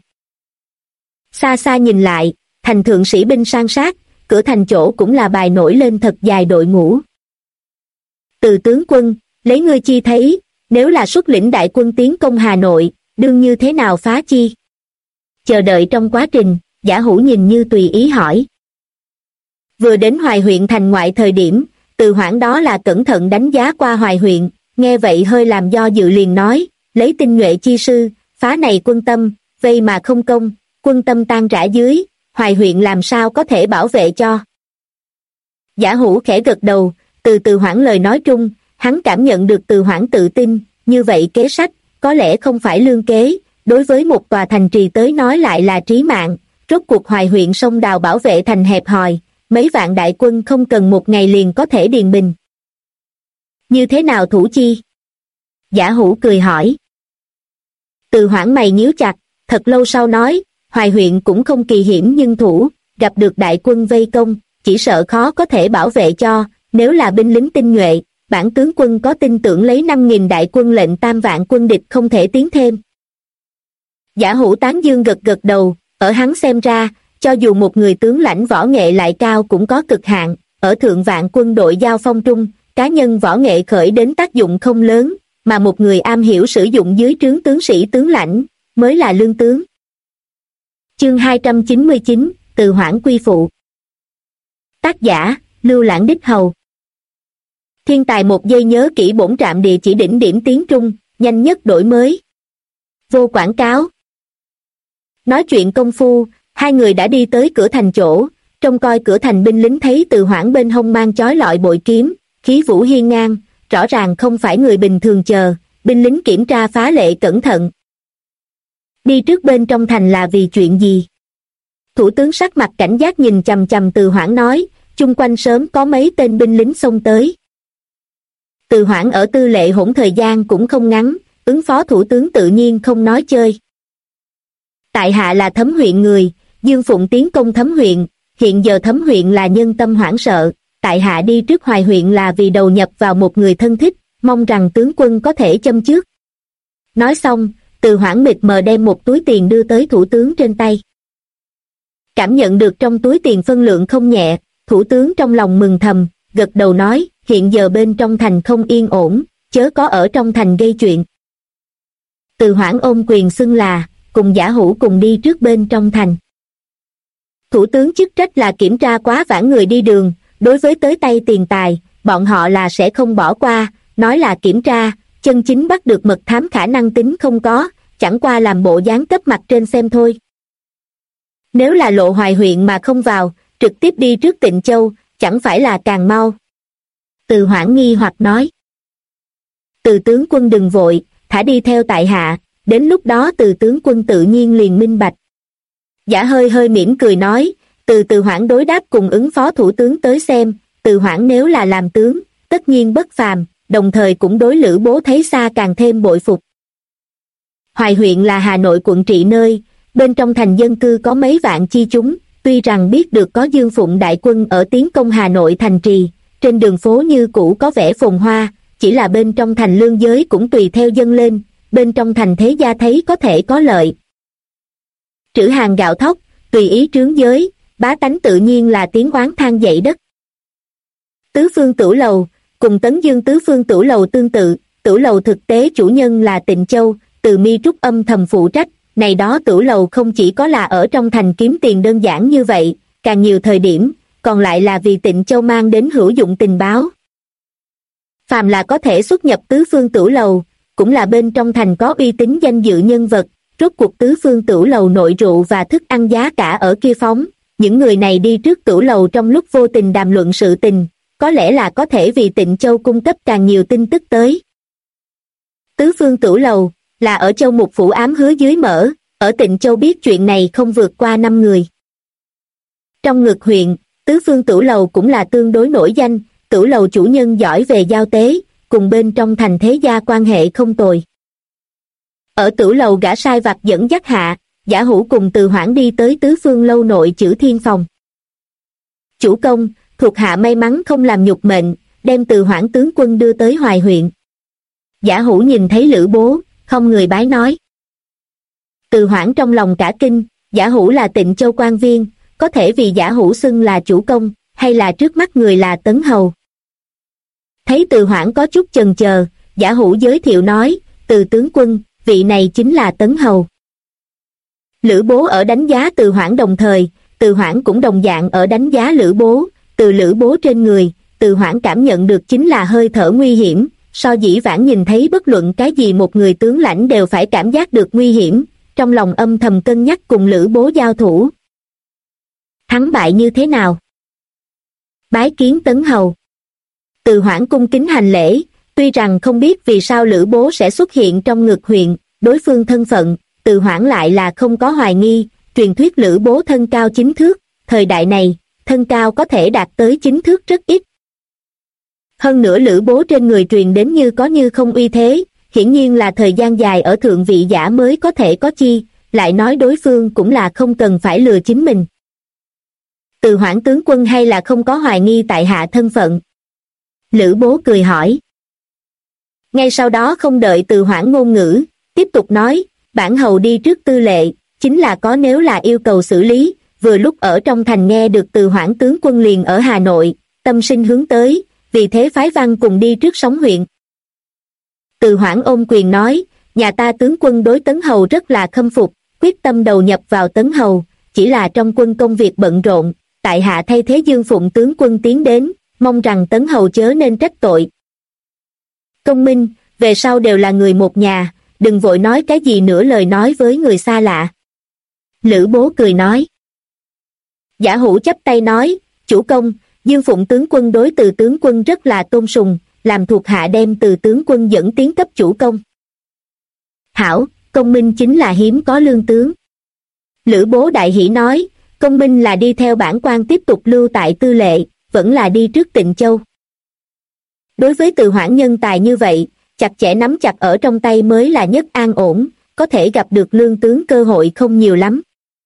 Xa xa nhìn lại, thành thượng sĩ binh san sát, cửa thành chỗ cũng là bài nổi lên thật dài đội ngũ. Từ tướng quân, lấy ngươi chi thấy, nếu là xuất lĩnh đại quân tiến công Hà Nội, đương như thế nào phá chi? Chờ đợi trong quá trình, Giả Hữu nhìn như tùy ý hỏi. Vừa đến Hoài huyện thành ngoại thời điểm, Từ Hoảng đó là cẩn thận đánh giá qua Hoài huyện, nghe vậy hơi làm do dự liền nói, lấy tinh nhuệ chi sư, phá này quân tâm, vây mà không công, quân tâm tan rã dưới, Hoài huyện làm sao có thể bảo vệ cho. Giả Hữu khẽ gật đầu, Từ Hoảng lời nói trung, hắn cảm nhận được Từ Hoảng tự tin, như vậy kế sách, có lẽ không phải lương kế, đối với một tòa thành trì tới nói lại là trí mạng, rốt cuộc Hoài huyện sông đào bảo vệ thành hẹp hòi, mấy vạn đại quân không cần một ngày liền có thể điền bình. Như thế nào thủ chi? Giả Hữu cười hỏi. Từ Hoảng mày nhíu chặt, thật lâu sau nói, Hoài huyện cũng không kỳ hiểm nhưng thủ, gặp được đại quân vây công, chỉ sợ khó có thể bảo vệ cho, nếu là binh lính tinh nhuệ, bản tướng quân có tin tưởng lấy 5.000 đại quân lệnh 3 vạn quân địch không thể tiến thêm. Giả Hữu tán dương gật gật đầu, ở hắn xem ra, cho dù một người tướng lãnh võ nghệ lại cao cũng có cực hạn, ở thượng vạn quân đội giao phong trung, cá nhân võ nghệ khởi đến tác dụng không lớn, mà một người am hiểu sử dụng dưới trướng tướng sĩ tướng lãnh, mới là lương tướng. Chương 299, Từ Hoảng quy phụ. Tác giả, Lưu Lãng Đích Hầu. Thiên tài một giây nhớ kỹ bổn trạm địa chỉ đỉnh điểm tiến trung, nhanh nhất đổi mới. Vô quảng cáo. Nói chuyện công phu, hai người đã đi tới cửa thành chỗ, trông coi cửa thành binh lính thấy Từ Hoảng bên hông mang chói lọi bội kiếm, khí vũ hiên ngang, rõ ràng không phải người bình thường chờ, binh lính kiểm tra phá lệ cẩn thận. Đi trước bên trong thành là vì chuyện gì? Thủ tướng sắc mặt cảnh giác nhìn chằm chằm Từ Hoảng nói, chung quanh sớm có mấy tên binh lính xông tới. Từ Hoảng ở tư lệ hỗn thời gian cũng không ngắn, ứng phó thủ tướng tự nhiên không nói chơi. Tại hạ là Thấm huyện người, Dương Phụng tiến công Thấm huyện, hiện giờ Thấm huyện là nhân tâm hoảng sợ, tại hạ đi trước Hoài huyện là vì đầu nhập vào một người thân thích, mong rằng tướng quân có thể châm trước. Nói xong, Từ Hoảng mịt mờ đem một túi tiền đưa tới thủ tướng trên tay. Cảm nhận được trong túi tiền phân lượng không nhẹ, thủ tướng trong lòng mừng thầm, gật đầu nói, hiện giờ bên trong thành không yên ổn, chớ có ở trong thành gây chuyện. Từ Hoảng ôm quyền xưng là, cùng Giả Hữu cùng đi trước bên trong thành. Thủ tướng chức trách là kiểm tra quá vãng người đi đường, đối với tới tay tiền tài, bọn họ là sẽ không bỏ qua, nói là kiểm tra, chân chính bắt được mật thám khả năng tính không có, chẳng qua làm bộ dáng cấp mặt trên xem thôi. Nếu là Lộ Hoài huyện mà không vào, trực tiếp đi trước Tịnh Châu, chẳng phải là càng mau? Từ Hoãn nghi hoặc nói. Từ tướng quân đừng vội, thả đi theo tại hạ, đến lúc đó Từ tướng quân tự nhiên liền minh bạch. Giả hơi hơi mỉm cười nói, Từ Hoãn đối đáp cùng ứng phó thủ tướng tới xem, Từ Hoãn nếu là làm tướng, tất nhiên bất phàm, đồng thời cũng đối Lữ Bố thấy xa càng thêm bội phục. Hoài huyện là Hà Nội quận trị nơi, bên trong thành dân cư có mấy vạn chi chúng, tuy rằng biết được có Dương Phụng đại quân ở tiến công Hà Nội thành trì, trên đường phố như cũ có vẻ phồn hoa, chỉ là bên trong thành lương giới cũng tùy theo dâng lên, bên trong thành thế gia thấy có thể có lợi. Trữ hàng gạo thóc, tùy ý trướng giới, bá tánh tự nhiên là tiếng oán than dậy đất. Tứ Phương Tửu Lầu, cùng Tấn Dương Tứ Phương Tửu Lầu tương tự, Tửu Lầu thực tế chủ nhân là Tịnh Châu, Từ Mi Trúc âm thầm phụ trách, này đó Tửu Lầu không chỉ có là ở trong thành kiếm tiền đơn giản như vậy, càng nhiều thời điểm, còn lại là vì Tịnh Châu mang đến hữu dụng tình báo. Phàm là có thể xuất nhập Tứ Phương Tửu Lầu, cũng là bên trong thành có uy tín danh dự nhân vật, rốt cuộc Tứ Phương Tửu Lầu nội rượu và thức ăn giá cả ở kia phóng, những người này đi trước Tửu Lầu trong lúc vô tình đàm luận sự tình, có lẽ là có thể vì Tịnh Châu cung cấp càng nhiều tin tức tới. Tứ Phương Tửu Lầu là ở Châu Mục Phủ ám hứa dưới mở, ở Tịnh Châu biết chuyện này không vượt qua 5 người. Trong Ngực huyện, Tứ Phương Tửu Lầu cũng là tương đối nổi danh, Tửu Lầu chủ nhân giỏi về giao tế, cùng bên trong thành thế gia quan hệ không tồi. Ở Tửu Lầu gã sai vặt dẫn dắt hạ, Giả Hữu cùng Từ Hoãn đi tới Tứ Phương lâu nội Chữ Thiên phòng. Chủ công, thuộc hạ may mắn không làm nhục mệnh, đem Từ Hoãn tướng quân đưa tới Hoài huyện. Giả Hữu nhìn thấy Lữ Bố, không người bái nói. Từ Hoãn trong lòng cả kinh, Giả Hữu là Tịnh Châu quan viên, có thể vì Giả Hữu xưng là chủ công, hay là trước mắt người là Tấn Hầu. Thấy Từ Hoãn có chút chần chờ, Giả Hữu giới thiệu nói, Từ tướng quân, vị này chính là Tấn Hầu. Lữ Bố ở đánh giá Từ Hoãn đồng thời, Từ Hoãn cũng đồng dạng ở đánh giá Lữ Bố, từ Lữ Bố trên người, Từ Hoãn cảm nhận được chính là hơi thở nguy hiểm, so dĩ vãng nhìn thấy bất luận cái gì một người tướng lãnh đều phải cảm giác được nguy hiểm, trong lòng âm thầm cân nhắc cùng Lữ Bố giao thủ. Thắng bại như thế nào? Bái kiến Tấn Hầu. Từ Hoãn cung kính hành lễ, tuy rằng không biết vì sao Lữ Bố sẽ xuất hiện trong Ngực huyện, đối phương thân phận, Từ Hoãn lại là không có hoài nghi, truyền thuyết Lữ Bố thân cao 9 thước, thời đại này, thân cao có thể đạt tới 9 thước rất ít. Hơn nữa Lữ Bố trên người truyền đến như có như không uy thế, hiển nhiên là thời gian dài ở thượng vị giả mới có thể có chi, lại nói đối phương cũng là không cần phải lừa chính mình. Từ Hoãn tướng quân hay là không có hoài nghi tại hạ thân phận? Lữ Bố cười hỏi. Ngay sau đó không đợi Từ Hoãn ngôn ngữ, tiếp tục nói, bản hầu đi trước tư lệ, chính là có nếu là yêu cầu xử lý, vừa lúc ở trong thành nghe được Từ Hoãn tướng quân liền ở Hà Nội, tâm sinh hướng tới, vì thế phái văn cùng đi trước Sóng huyện. Từ Hoãn ôm quyền nói, nhà ta tướng quân đối Tấn Hầu rất là khâm phục, quyết tâm đầu nhập vào Tấn Hầu, chỉ là trong quân công việc bận rộn, tại hạ thay thế Dương Phụng tướng quân tiến đến, mong rằng Tấn Hầu chớ nên trách tội. Công minh, về sau đều là người một nhà, đừng vội nói cái gì nữa lời nói với người xa lạ. Lữ Bố cười nói. Giả Hữu chắp tay nói, chủ công, Dương Phụng tướng quân đối Từ tướng quân rất là tôn sùng, làm thuộc hạ đem Từ tướng quân dẫn tiến cấp chủ công. Hảo, công minh chính là hiếm có lương tướng. Lữ Bố đại hỉ nói, công minh là đi theo bản quan tiếp tục lưu tại tư lệ, vẫn là đi trước Tịnh Châu. Đối với Từ Hoãn nhân tài như vậy, chặt chẽ nắm chặt ở trong tay mới là nhất an ổn, có thể gặp được lương tướng cơ hội không nhiều lắm.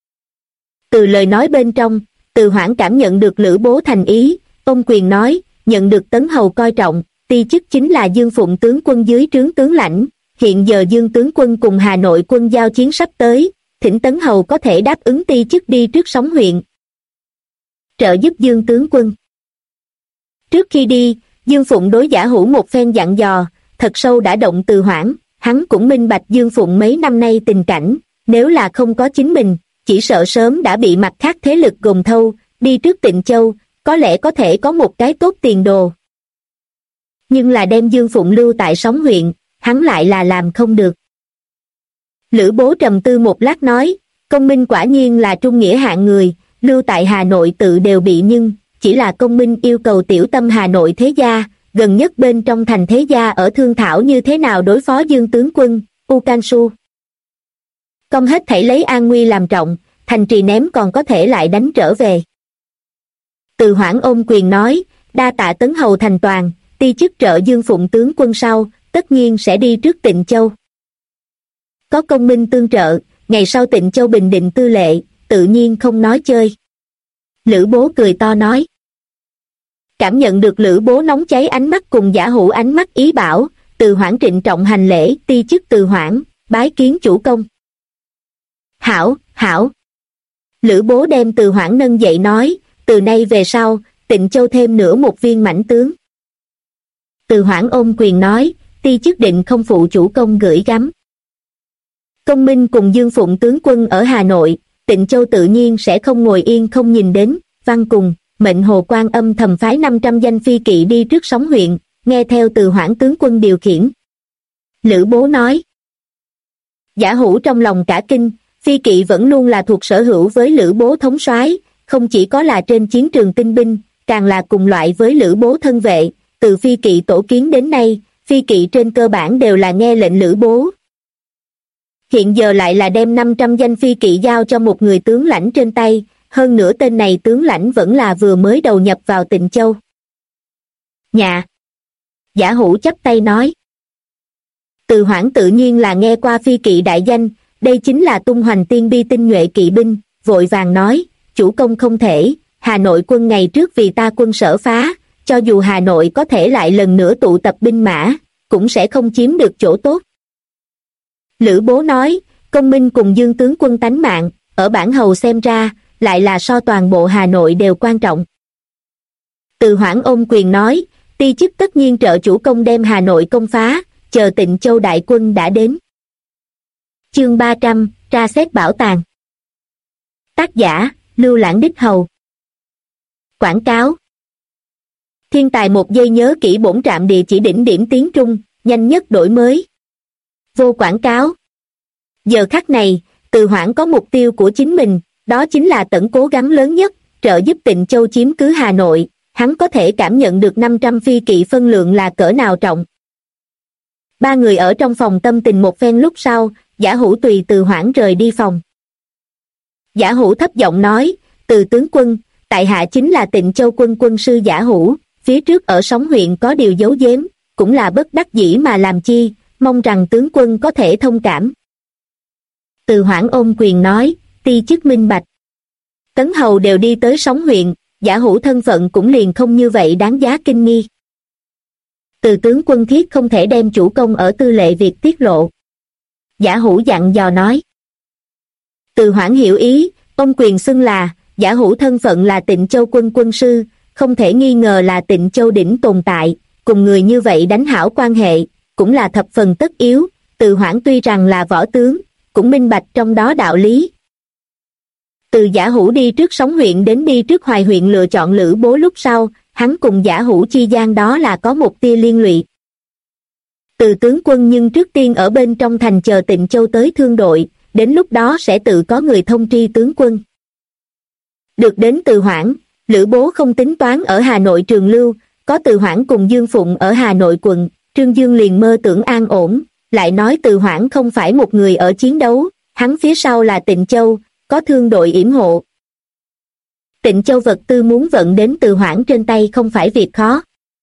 Từ lời nói bên trong, Từ Hoãn cảm nhận được Lữ Bố thành ý, ông quyền nói, nhận được Tấn Hầu coi trọng, ti chức chính là Dương Phụng tướng quân dưới trướng tướng lãnh, hiện giờ Dương tướng quân cùng Hà Nội quân giao chiến sắp tới, thỉnh Tấn Hầu có thể đáp ứng ti chức đi trước Sóng huyện. Trợ giúp Dương tướng quân. Trước khi đi, Dương Phụng đối Giả Hữu một phen dặn dò, thật sâu đã động Từ Hoãn, hắn cũng minh bạch Dương Phụng mấy năm nay tình cảnh, nếu là không có chính mình, chỉ sợ sớm đã bị mặt khác thế lực gồm thâu, đi trước Tịnh Châu, có lẽ có thể có một cái tốt tiền đồ. Nhưng là đem Dương Phụng lưu tại Sóng huyện, hắn lại là làm không được. Lữ Bố trầm tư một lát nói, Công minh quả nhiên là trung nghĩa hạng người, lưu tại Hà Nội tự đều bị, nhưng chỉ là Công minh yêu cầu tiểu tâm Hà Nội thế gia, gần nhất bên trong thành thế gia ở thương thảo như thế nào đối phó Dương tướng quân, Ukansu. Công hết thảy lấy an nguy làm trọng, thành trì ném còn có thể lại đánh trở về. Từ Hoảng ôm quyền nói, đa tạ Tấn hầu thành toàn, ti chức trợ Dương phụng tướng quân sau, tất nhiên sẽ đi trước Tịnh Châu. Có Công minh tương trợ, ngày sau Tịnh Châu bình định tư lệ, tự nhiên không nói chơi. Lữ Bố cười to nói. Cảm nhận được Lữ Bố nóng cháy ánh mắt cùng Giả Hủ ánh mắt ý bảo, Từ Hoảng trịnh trọng hành lễ, ti chức Từ Hoảng, bái kiến chủ công. Hảo, hảo. Lữ Bố đem Từ Hoảng nâng dậy nói, từ nay về sau, Tịnh Châu thêm nữa một viên mãnh tướng. Từ Hoảng ôm quyền nói, ti chức định không phụ chủ công gửi gắm. Công minh cùng Dương phụng tướng quân ở Hà Nội, Tịnh Châu tự nhiên sẽ không ngồi yên không nhìn đến. Văn cùng mệnh Hồ Quan âm thầm phái 500 danh phi kỵ đi trước Sóng huyện, nghe theo Từ Hoảng tướng quân điều khiển. Lữ Bố nói. Giả Hủ trong lòng cả kinh, phi kỵ vẫn luôn là thuộc sở hữu với Lữ Bố thống soái, không chỉ có là trên chiến trường tinh binh, càng là cùng loại với Lữ Bố thân vệ. Từ phi kỵ tổ kiến đến nay, phi kỵ trên cơ bản đều là nghe lệnh Lữ Bố. Hiện giờ lại là đem 500 danh phi kỵ giao cho một người tướng lãnh trên tay, hơn nữa tên này tướng lãnh vẫn là vừa mới đầu nhập vào Tịnh Châu. Nhà. Giả Hủ chắp tay nói. Từ Hoảng tự nhiên là nghe qua phi kỵ đại danh, đây chính là tung hoành tiên bi tinh nhuệ kỵ binh, vội vàng nói, chủ công không thể, Hà Nội quân ngày trước vì ta quân sở phá, cho dù Hà Nội có thể lại lần nữa tụ tập binh mã, cũng sẽ không chiếm được chỗ tốt. Lữ Bố nói, Công minh cùng Dương tướng quân tánh mạng, ở bản hầu xem ra, lại là so toàn bộ Hà Nội đều quan trọng. Từ Hoảng ôm quyền nói, ti chức tất nhiên trợ chủ công đem Hà Nội công phá, chờ Tịnh Châu đại quân đã đến. Chương 300, tra xét bảo tàng. Tác giả, Lưu Lãng Đích Hầu. Quảng cáo. Thiên tài một giây nhớ kỹ bổn trạm địa chỉ đỉnh điểm tiếng Trung, nhanh nhất đổi mới. Vô quảng cáo. Giờ khắc này, Từ Hoảng có mục tiêu của chính mình, đó chính là tận cố gắng lớn nhất, trợ giúp Tịnh Châu chiếm cứ Hà Nội. Hắn có thể cảm nhận được 500 phi kỵ phân lượng là cỡ nào trọng. Ba người ở trong phòng tâm tình một phen lúc sau, Giả Hủ tùy Từ Hoảng rời đi phòng. Giả Hủ thấp giọng nói, Từ tướng quân, tại hạ chính là Tịnh Châu quân quân sư Giả Hủ, phía trước ở Sóng huyện có điều giấu giếm, cũng là bất đắc dĩ mà làm chi, mong rằng tướng quân có thể thông cảm. Từ Hoảng ôm quyền nói, ti chức minh bạch. Tấn hầu đều đi tới Sóng huyện, Giả Hủ thân phận cũng liền không như vậy đáng giá kinh nghi. Từ tướng quân thiết không thể đem chủ công ở tư lệ việc tiết lộ. Giả Hủ dặn dò nói. Từ Hoảng hiểu ý, ông quyền xưng là, Giả Hủ thân phận là Tịnh Châu quân quân sư, không thể nghi ngờ là Tịnh Châu đỉnh tồn tại, cùng người như vậy đánh hảo quan hệ, cũng là thập phần tất yếu. Từ Hoảng tuy rằng là võ tướng, cũng minh bạch trong đó đạo lý. Từ Giả Hủ đi trước Sóng huyện đến đi trước Hoài huyện lựa chọn Lữ Bố lúc sau, hắn cùng Giả Hủ chi gian đó là có một tia liên lụy. Từ tướng quân nhưng trước tiên ở bên trong thành chờ Tịnh Châu tới thương đội, đến lúc đó sẽ tự có người thông tri tướng quân. Được đến Từ Hoảng, Lữ Bố không tính toán ở Hà Nội trường lưu, có Từ Hoảng cùng Dương Phụng ở Hà Nội quận, Trương Dương liền mơ tưởng an ổn, lại nói Từ Hoảng không phải một người ở chiến đấu, hắn phía sau là Tịnh Châu, có thương đội yểm hộ. Tịnh Châu vật tư muốn vận đến Từ Hoảng trên tay không phải việc khó.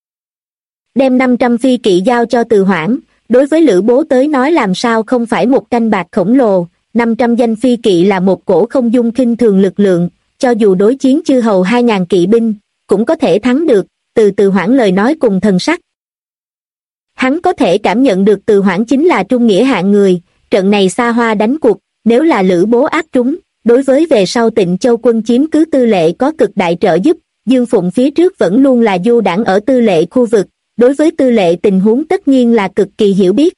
Đem 500 phi kỵ giao cho Từ Hoảng, đối với Lữ Bố tới nói làm sao không phải một canh bạc khổng lồ, 500 danh phi kỵ là một cổ không dung khinh thường lực lượng, cho dù đối chiến chư hầu 2.000 kỵ binh, cũng có thể thắng được. Từ Hoảng lời nói cùng thần sắc. Hắn có thể cảm nhận được Từ Hoảng chính là trung nghĩa hạng người, trận này xa hoa đánh cuộc, nếu là Lữ Bố áp trúng, đối với về sau Tịnh Châu quân chiếm cứ tư lệ có cực đại trợ giúp. Dương Phụng phía trước vẫn luôn là du đảng ở tư lệ khu vực, đối với tư lệ tình huống tất nhiên là cực kỳ hiểu biết.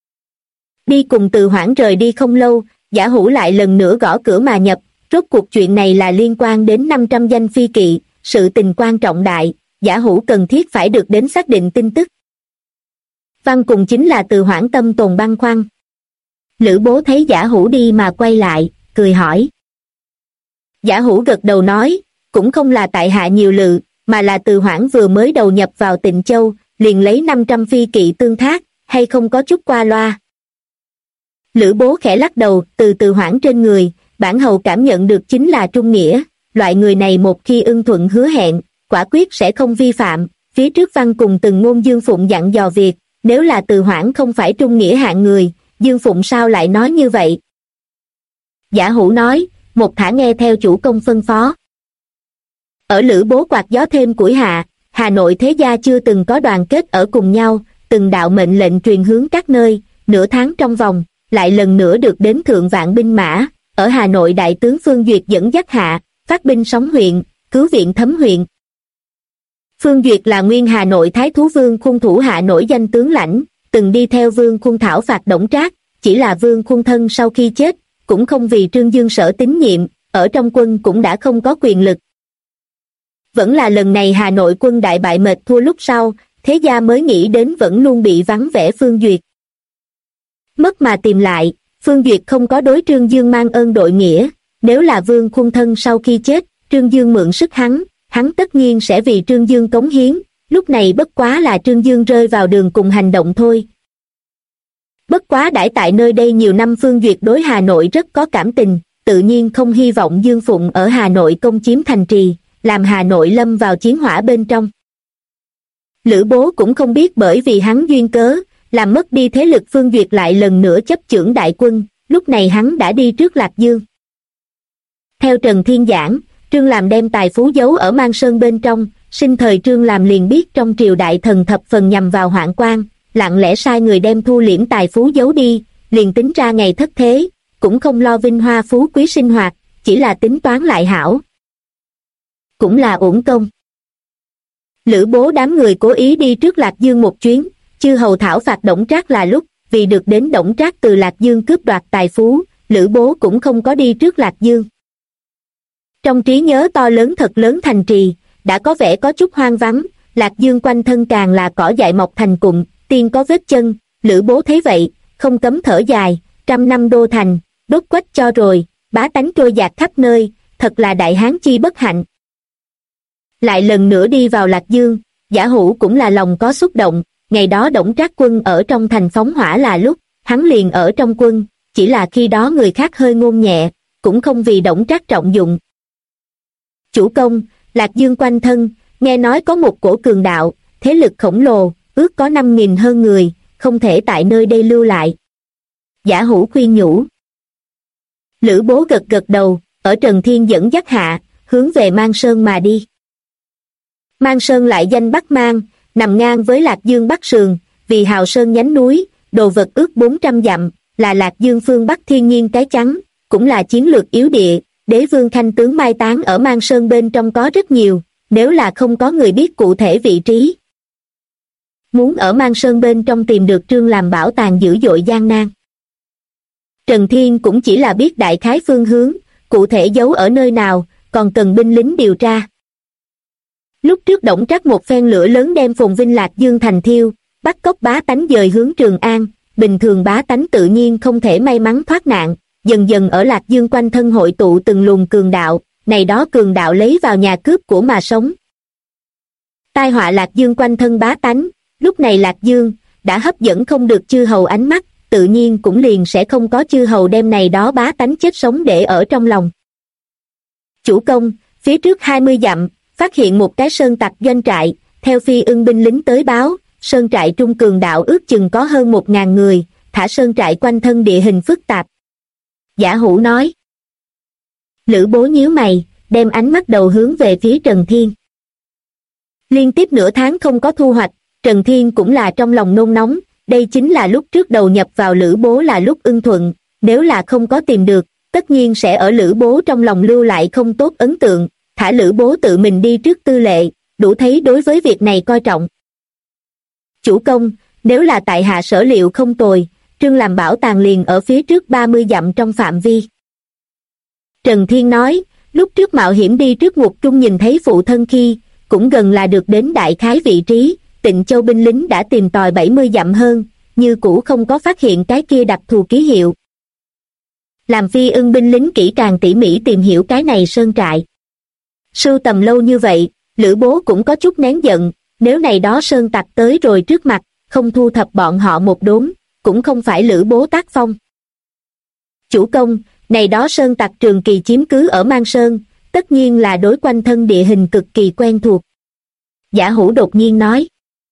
Đi cùng Từ Hoảng rời đi không lâu, Giả Hủ lại lần nữa gõ cửa mà nhập, rốt cuộc chuyện này là liên quan đến 500 danh phi kỵ, sự tình quan trọng đại, Giả Hủ cần thiết phải được đến xác định tin tức. Văn cùng chính là Từ Hoảng tâm tồn băn khoăn. Lữ Bố thấy Giả Hủ đi mà quay lại, cười hỏi. Giả Hủ gật đầu nói, cũng không là tại hạ nhiều lự, mà là Từ Hoảng vừa mới đầu nhập vào Tịnh Châu, liền lấy 500 phi kỵ tương thác, hay không có chút qua loa. Lữ Bố khẽ lắc đầu, Từ Hoảng trên người, bản hầu cảm nhận được chính là trung nghĩa, loại người này một khi ưng thuận hứa hẹn, quả quyết sẽ không vi phạm. Phía trước văn cùng Từng Ngôn Dương Phụng dặn dò việc, nếu là Từ Hoảng không phải trung nghĩa hạng người, Dương Phụng sao lại nói như vậy? Giả Hủ nói, một thả nghe theo chủ công phân phó. Ở Lữ Bố quạt gió thêm củi hạ, Hà Nội thế gia chưa từng có đoàn kết ở cùng nhau, từng đạo mệnh lệnh truyền hướng các nơi, nửa tháng trong vòng, lại lần nữa được đến thượng vạn binh mã, ở Hà Nội đại tướng Phương Duyệt dẫn dắt hạ, phát binh Sóng huyện, cứu viện Thấm huyện. Phương Duyệt là nguyên Hà Nội Thái Thú Vương Khung thủ hạ nổi danh tướng lãnh, từng đi theo Vương Khung thảo phạt Đổng Trác, chỉ là Vương Khung thân sau khi chết, cũng không vì Trương Dương Sở tín nhiệm, ở trong quân cũng đã không có quyền lực. Vẫn là lần này Hà Nội quân đại bại mệt thua lúc sau, thế gia mới nghĩ đến vẫn luôn bị vắng vẻ Phương Duyệt. Mất mà tìm lại, Phương Duyệt không có đối Trương Dương mang ơn đội nghĩa, nếu là Vương Khung thân sau khi chết, Trương Dương mượn sức hắn tất nhiên sẽ vì Trương Dương cống hiến, lúc này bất quá là Trương Dương rơi vào đường cùng hành động thôi. Bất quá đãi tại nơi đây nhiều năm Phương Duyệt đối Hà Nội rất có cảm tình, tự nhiên không hy vọng Dương Phụng ở Hà Nội công chiếm thành trì, làm Hà Nội lâm vào chiến hỏa bên trong. Lữ Bố cũng không biết bởi vì hắn duyên cớ, làm mất đi thế lực Phương Duyệt lại lần nữa chấp chưởng đại quân, lúc này hắn đã đi trước Lạc Dương. Theo Trần Thiên giảng, Trương Làm đem tài phú giấu ở Mang Sơn bên trong, sinh thời Trương Làm liền biết trong triều đại thần thập phần nhằm vào Hoạn Quan, lặng lẽ sai người đem thu liễm tài phú giấu đi, liền tính ra ngày thất thế, cũng không lo vinh hoa phú quý sinh hoạt, chỉ là tính toán lại hảo. Cũng là uổng công. Lữ Bố đám người cố ý đi trước Lạc Dương một chuyến, chư hầu thảo phạt Đổng Trác là lúc, vì được đến Đổng Trác từ Lạc Dương cướp đoạt tài phú, Lữ Bố cũng không có đi trước Lạc Dương. Trong trí nhớ to lớn thật lớn thành trì, đã có vẻ có chút hoang vắng, Lạc Dương quanh thân càng là cỏ dại mọc thành cụm, tiên có vết chân, Lữ Bố thấy vậy, không cấm thở dài, 100 năm đô thành, đốt quách cho rồi, bá tánh trôi dạt khắp nơi, thật là đại hán chi bất hạnh. Lại lần nữa đi vào Lạc Dương, Giả Hủ cũng là lòng có xúc động, ngày đó Đổng Trác quân ở trong thành phóng hỏa là lúc, hắn liền ở trong quân, chỉ là khi đó người khác hơi ngôn nhẹ, cũng không vì Đổng Trác trọng dụng. Chủ công, Lạc Dương quanh thân, nghe nói có một cổ cường đạo, thế lực khổng lồ, ước có 5.000 hơn người, không thể tại nơi đây lưu lại. Giả Hủ khuyên nhủ. Lữ Bố gật gật đầu, ở Trần Thiên dẫn dắt hạ, hướng về Mang Sơn mà đi. Mang Sơn lại danh Bắc Mang, nằm ngang với Lạc Dương Bắc Sườn, vì hào sơn nhánh núi, đồ vật ước 400 dặm, là Lạc Dương phương Bắc thiên nhiên cái chắn, cũng là chiến lược yếu địa, đế vương khanh tướng mai táng ở Mang Sơn bên trong có rất nhiều, nếu là không có người biết cụ thể vị trí. Muốn ở Mang Sơn bên trong tìm được Trương Làm bảo tàng dữ dội gian nan. Trần Thiên cũng chỉ là biết đại khái phương hướng, cụ thể giấu ở nơi nào, còn cần binh lính điều tra. Lúc trước Đổng Trác một phen lửa lớn đem phồn vinh Lạc Dương thành thiêu, bắt cóc bá tánh dời hướng Trường An, bình thường bá tánh tự nhiên không thể may mắn thoát nạn, dần dần ở Lạc Dương quanh thân hội tụ từng luồng cường đạo, này đó cường đạo lấy vào nhà cướp của mà sống. Tai họa Lạc Dương quanh thân bá tánh, lúc này Lạc Dương đã hấp dẫn không được chư hầu ánh mắt, tự nhiên cũng liền sẽ không có chư hầu đem này đó bá tánh chết sống để ở trong lòng. Chủ công, phía trước 20 dặm, phát hiện một cái sơn tặc doanh trại, theo Phi Ưng binh lính tới báo, sơn trại trung cường đạo ước chừng có hơn 1.000 người, thả sơn trại quanh thân địa hình phức tạp. Giả Hủ nói. Lữ Bố nhíu mày, đem ánh mắt đầu hướng về phía Trần Thiên. Liên tiếp nửa tháng không có thu hoạch, Trần Thiên cũng là trong lòng nôn nóng, đây chính là lúc trước đầu nhập vào Lữ Bố là lúc ưng thuận, nếu là không có tìm được, tất nhiên sẽ ở Lữ Bố trong lòng lưu lại không tốt ấn tượng, thả Lữ Bố tự mình đi trước tư lệ, đủ thấy đối với việc này coi trọng. Chủ công, nếu là tại hạ sở liệu không tồi, Trương Làm bảo tàng liền ở phía trước 30 dặm trong phạm vi. Trần Thiên nói, lúc trước mạo hiểm đi trước Ngục Trung nhìn thấy phụ thân khi, cũng gần là được đến đại khái vị trí, Tịnh Châu binh lính đã tìm tòi 70 dặm hơn, như cũ không có phát hiện cái kia đặc thù ký hiệu. làm Phi Ưng binh lính kỹ càng tỉ mỉ tìm hiểu cái này sơn trại. Sưu tầm lâu như vậy, Lữ Bố cũng có chút nén giận, nếu này đó sơn tặc tới rồi trước mặt, không thu thập bọn họ một đốn, cũng không phải Lữ Bố tác phong. Chủ công, này đó sơn tặc trường kỳ chiếm cứ ở Mang Sơn, tất nhiên là đối quanh thân địa hình cực kỳ quen thuộc. Giả Hữu đột nhiên nói.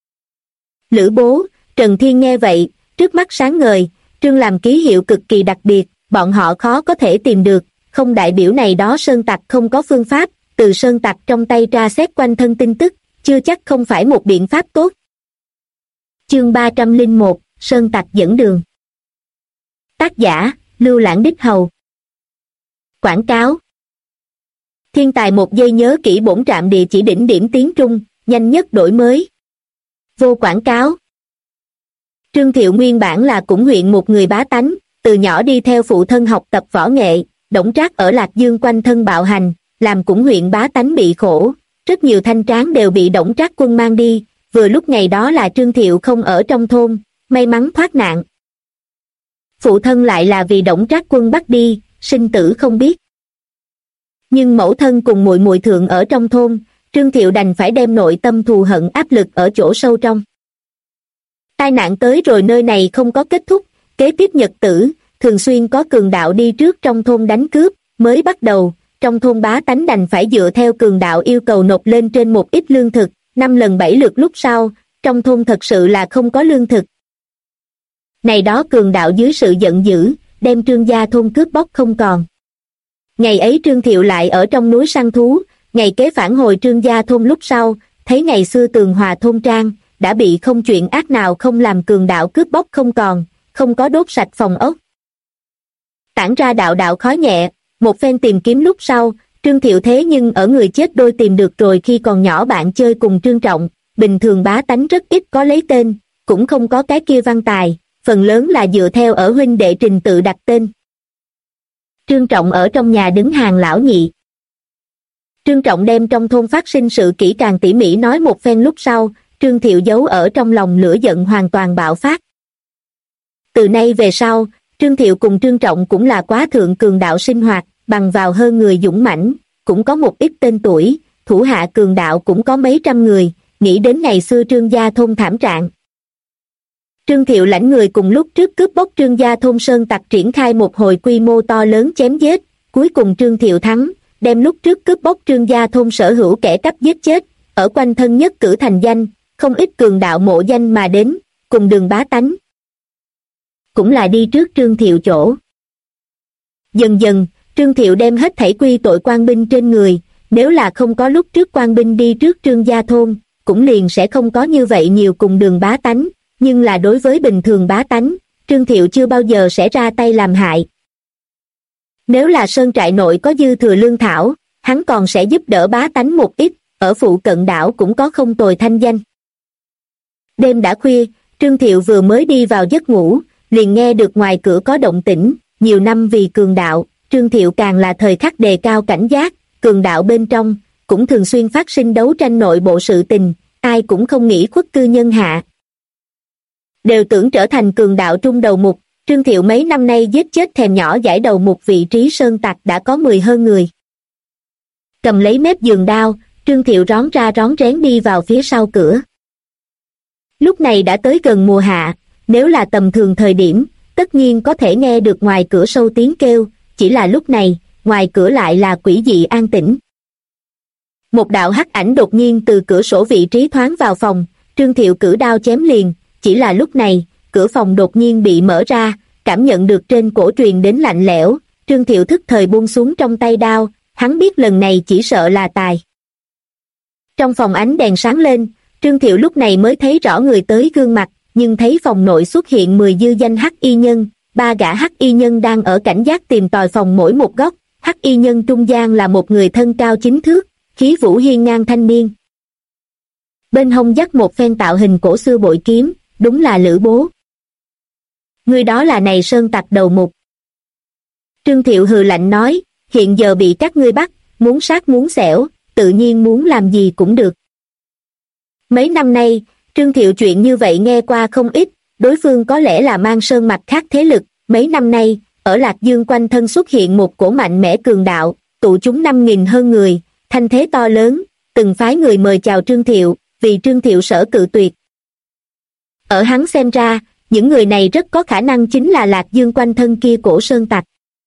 Lữ Bố, Trần Thiên nghe vậy, trước mắt sáng ngời, trương làm ký hiệu cực kỳ đặc biệt, bọn họ khó có thể tìm được, không đại biểu này đó sơn tặc không có phương pháp, từ sơn tặc trong tay tra xét quanh thân tin tức, chưa chắc không phải một biện pháp tốt. Chương 301, Sơn tặc dẫn đường. Tác giả, Lưu Lãng Đích Hầu. Quảng cáo. Thiên tài một giây nhớ kỹ bổn trạm địa chỉ đỉnh điểm tiếng Trung, nhanh nhất đổi mới. Vô quảng cáo. Trương Thiệu nguyên bản là cũng huyện một người bá tánh, từ nhỏ đi theo phụ thân học tập võ nghệ, Đổng Trác ở Lạc Dương quanh thân bạo hành, làm cũng huyện bá tánh bị khổ, rất nhiều thanh tráng đều bị Đổng Trác quân mang đi, vừa lúc ngày đó là Trương Thiệu không ở trong thôn, may mắn thoát nạn. Phụ thân lại là vì Đổng Trác quân bắt đi, sinh tử không biết. Nhưng mẫu thân cùng muội muội thượng ở trong thôn, Trương Thiệu đành phải đem nội tâm thù hận áp lực ở chỗ sâu trong. Tai nạn tới rồi nơi này không có kết thúc, kế tiếp nhật tử, thường xuyên có cường đạo đi trước trong thôn đánh cướp, mới bắt đầu, trong thôn bá tánh đành phải dựa theo cường đạo yêu cầu nộp lên trên một ít lương thực, 5 lần 7 lượt lúc sau, trong thôn thật sự là không có lương thực. Này đó cường đạo dưới sự giận dữ, đem Trương gia thôn cướp bóc không còn. Ngày ấy Trương Thiệu lại ở trong núi săn thú, ngày kế phản hồi Trương gia thôn lúc sau, thấy ngày xưa tường hòa thôn trang, đã bị không chuyện ác nào không làm cường đạo cướp bóc không còn, không có đốt sạch phòng ốc. Tản ra đạo đạo khói nhẹ, một phen tìm kiếm lúc sau, Trương Thiệu thế nhưng ở người chết đôi tìm được rồi khi còn nhỏ bạn chơi cùng Trương Trọng, bình thường bá tánh rất ít có lấy tên, cũng không có cái kia văn tài, phần lớn là dựa theo ở huynh đệ trình tự đặt tên. Trương Trọng ở trong nhà đứng hàng lão nhị. Trương Trọng đem trong thôn phát sinh sự kỹ càng tỉ mỉ nói một phen lúc sau, Trương Thiệu giấu ở trong lòng lửa giận hoàn toàn bạo phát. Từ nay về sau, Trương Thiệu cùng Trương Trọng cũng là quá thượng cường đạo sinh hoạt, bằng vào hơn người dũng mãnh, cũng có một ít tên tuổi, thủ hạ cường đạo cũng có mấy trăm người, nghĩ đến ngày xưa Trương gia thôn thảm trạng. Trương Thiệu lãnh người cùng lúc trước cướp bóc Trương gia thôn sơn tặc triển khai một hồi quy mô to lớn chém giết, cuối cùng Trương Thiệu thắng, đem lúc trước cướp bóc Trương gia thôn sở hữu kẻ cắp giết chết, ở quanh thân nhất cử thành danh, không ít cường đạo mộ danh mà đến, cùng đường bá tánh. Cũng là đi trước Trương Thiệu chỗ. Dần dần, Trương Thiệu đem hết thảy quy tội quan binh trên người, nếu là không có lúc trước quan binh đi trước Trương gia thôn, cũng liền sẽ không có như vậy nhiều cùng đường bá tánh, nhưng là đối với bình thường bá tánh, Trương Thiệu chưa bao giờ sẽ ra tay làm hại. Nếu là sơn trại nội có dư thừa lương thảo, hắn còn sẽ giúp đỡ bá tánh một ít, ở phụ cận đảo cũng có không tồi thanh danh. Đêm đã khuya, Trương Thiệu vừa mới đi vào giấc ngủ, liền nghe được ngoài cửa có động tĩnh, nhiều năm vì cường đạo, Trương Thiệu càng là thời khắc đề cao cảnh giác, cường đạo bên trong, cũng thường xuyên phát sinh đấu tranh nội bộ sự tình, ai cũng không nghĩ khuất cư nhân hạ. Đều tưởng trở thành cường đạo trung đầu mục, Trương Thiệu mấy năm nay giết chết thèm nhỏ giải đầu mục vị trí sơn tặc đã có 10 hơn người. Cầm lấy mép giường đao, Trương Thiệu rón ra rón rén đi vào phía sau cửa. Lúc này đã tới gần mùa hạ, nếu là tầm thường thời điểm, tất nhiên có thể nghe được ngoài cửa sâu tiếng kêu, chỉ là lúc này, ngoài cửa lại là quỷ dị an tĩnh. Một đạo hắc ảnh đột nhiên từ cửa sổ vị trí thoáng vào phòng, Trương Thiệu cử đao chém liền, chỉ là lúc này, cửa phòng đột nhiên bị mở ra, cảm nhận được trên cổ truyền đến lạnh lẽo, Trương Thiệu thức thời buông xuống trong tay đao, hắn biết lần này chỉ sợ là tài. Trong phòng ánh đèn sáng lên, Trương Thiệu lúc này mới thấy rõ người tới gương mặt, nhưng thấy phòng nội xuất hiện 10 dư danh hắc y nhân, 3 gã hắc y nhân đang ở cảnh giác tìm tòi phòng mỗi một góc, hắc y nhân trung gian là một người thân cao 9 thước, khí vũ hiên ngang thanh niên. Bên hông dắt một phen tạo hình cổ xưa bội kiếm, đúng là Lữ Bố. Người đó là này sơn tặc đầu mục. Trương Thiệu hừ lạnh nói, hiện giờ bị các ngươi bắt, muốn sát muốn xẻo, tự nhiên muốn làm gì cũng được. Mấy năm nay, Trương Thiệu chuyện như vậy nghe qua không ít, đối phương có lẽ là mang sơn mặt khác thế lực, mấy năm nay, ở Lạc Dương quanh thân xuất hiện một cổ mạnh mẽ cường đạo, tụ chúng 5.000 hơn người, thanh thế to lớn, từng phái người mời chào Trương Thiệu, vì Trương Thiệu sở cự tuyệt. Ở hắn xem ra, những người này rất có khả năng chính là Lạc Dương quanh thân kia cổ sơn tặc.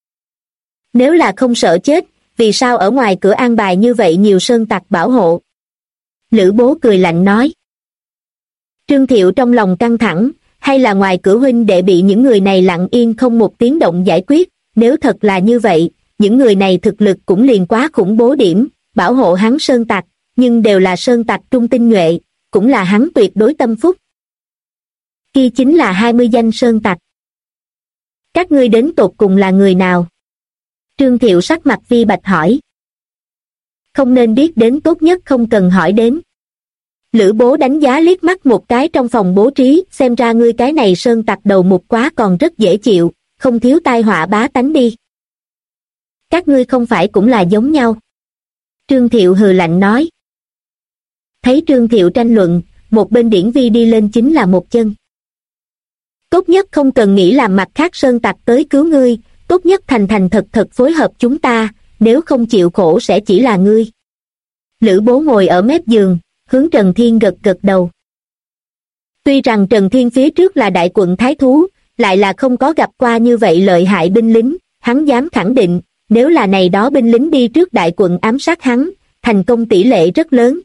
Nếu là không sợ chết, vì sao ở ngoài cửa an bài như vậy nhiều sơn tặc bảo hộ? Lữ Bố cười lạnh nói. Trương Thiệu trong lòng căng thẳng, hay là ngoài cửa huynh đệ bị những người này lặng yên không một tiếng động giải quyết, nếu thật là như vậy, những người này thực lực cũng liền quá khủng bố điểm, bảo hộ hắn sơn tặc, nhưng đều là sơn tặc trung tinh nhuệ, cũng là hắn tuyệt đối tâm phúc. Kia chính là 20 danh sơn tặc. Các ngươi đến tột cùng là người nào? Trương Thiệu sắc mặt vi bạch hỏi. Không nên biết đến tốt nhất không cần hỏi đến. Lữ Bố đánh giá liếc mắt một cái trong phòng bố trí, xem ra ngươi cái này sơn tặc đầu mục quá còn rất dễ chịu, không thiếu tai họa bá tánh đi. Các ngươi không phải cũng là giống nhau. Trương Thiệu hừ lạnh nói. Thấy Trương Thiệu tranh luận, một bên Điển Vi đi lên chính là một chân. Tốt nhất không cần nghĩ làm mặt khác sơn tặc tới cứu ngươi, tốt nhất thành thành thật thật phối hợp chúng ta, nếu không chịu khổ sẽ chỉ là ngươi. Lữ Bố ngồi ở mép giường, hướng Trần Thiên gật gật đầu. Tuy rằng Trần Thiên phía trước là đại quận thái thú, lại là không có gặp qua như vậy lợi hại binh lính, hắn dám khẳng định, nếu là này đó binh lính đi trước đại quận ám sát hắn, thành công tỷ lệ rất lớn.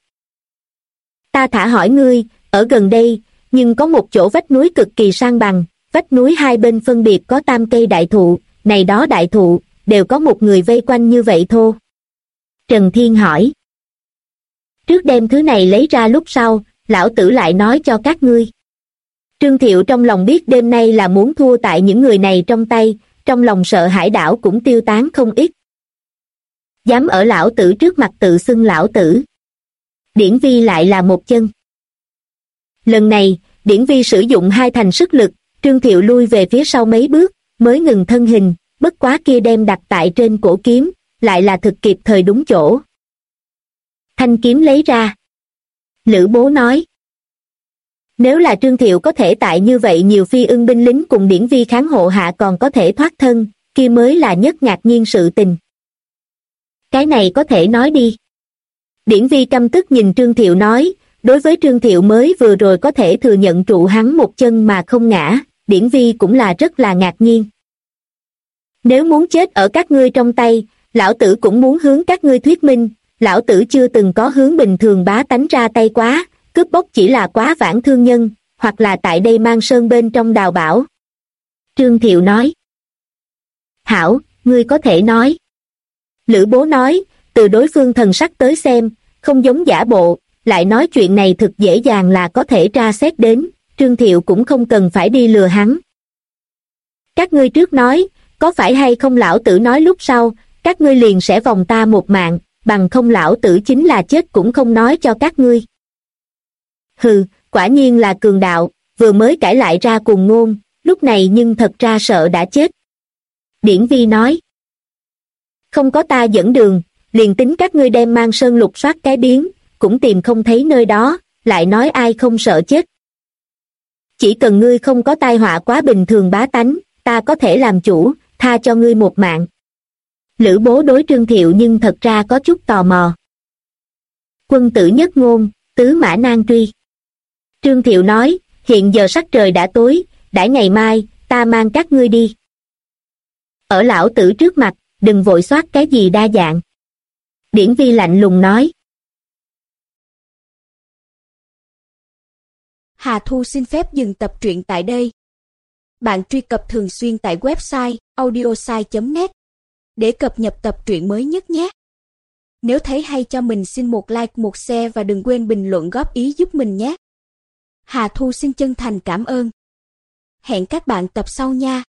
Ta thả hỏi ngươi, ở gần đây, nhưng có một chỗ vách núi cực kỳ sang bằng, vách núi hai bên phân biệt có 3 cây đại thụ, này đó đại thụ, đều có một người vây quanh như vậy thô. Trần Thiên hỏi. Trước đem thứ này lấy ra lúc sau, lão tử lại nói cho các ngươi. Trương Thiệu trong lòng biết đêm nay là muốn thua tại những người này trong tay, trong lòng sợ hãi đảo cũng tiêu tán không ít. Dám ở lão tử trước mặt tự xưng lão tử. Điển Vi lại là một chân. Lần này, Điển Vi sử dụng 2 thành sức lực, Trương Thiệu lui về phía sau mấy bước, mới ngừng thân hình, bất quá kia đem đặt tại trên cổ kiếm, lại là thực kịp thời đúng chỗ. Thanh kiếm lấy ra. Lữ Bố nói. Nếu là Trương Thiệu có thể tại như vậy nhiều phi ưng binh lính cùng Điển Vi kháng hộ hạ còn có thể thoát thân, kia mới là nhất ngạc nhiên sự tình. Cái này có thể nói đi. Điển Vi căm tức nhìn Trương Thiệu nói, đối với Trương Thiệu mới vừa rồi có thể thừa nhận trụ hắn một chân mà không ngã, Điển Vi cũng là rất là ngạc nhiên. Nếu muốn chết ở các ngươi trong tay, lão tử cũng muốn hướng các ngươi thuyết minh, lão tử chưa từng có hướng bình thường bá tánh ra tay quá, cướp bóc chỉ là quá vãng thương nhân, hoặc là tại đây mang sơn bên trong đào bảo. Trương Thiệu nói. Hảo, ngươi có thể nói. Lữ Bố nói, từ đối phương thần sắc tới xem, không giống giả bộ, lại nói chuyện này thực dễ dàng là có thể tra xét đến, Trương Thiệu cũng không cần phải đi lừa hắn. Các ngươi trước nói, có phải hay không lão tử nói lúc sau, các ngươi liền sẽ vòng ta một mạng, bằng không lão tử chính là chết cũng không nói cho các ngươi. Hừ, quả nhiên là cường đạo, vừa mới cãi lại ra cùng ngôn, lúc này nhưng thật ra sợ đã chết. Điển Vi nói. Không có ta dẫn đường, liền tính các ngươi đem mang sơn lục soát cái biến, cũng tìm không thấy nơi đó, lại nói ai không sợ chết. Chỉ cần ngươi không có tai họa quá bình thường bá tánh, ta có thể làm chủ, tha cho ngươi một mạng. Lữ Bố đối Trương Thiệu nhưng thật ra có chút tò mò. Quân tử nhất ngôn, tứ mã nan truy. Trương Thiệu nói, hiện giờ sắc trời đã tối, đãi ngày mai, ta mang các ngươi đi. Ở lão tử trước mặt, đừng vội soát cái gì đa dạng. Điển Vi lạnh lùng nói. Hà Thu xin phép dừng tập truyện tại đây. Bạn truy cập thường xuyên tại website audiosai.net để cập nhật tập truyện mới nhất nhé. Nếu thấy hay cho mình xin một like, một share và đừng quên bình luận góp ý giúp mình nhé. Hà Thu xin chân thành cảm ơn. Hẹn các bạn tập sau nha.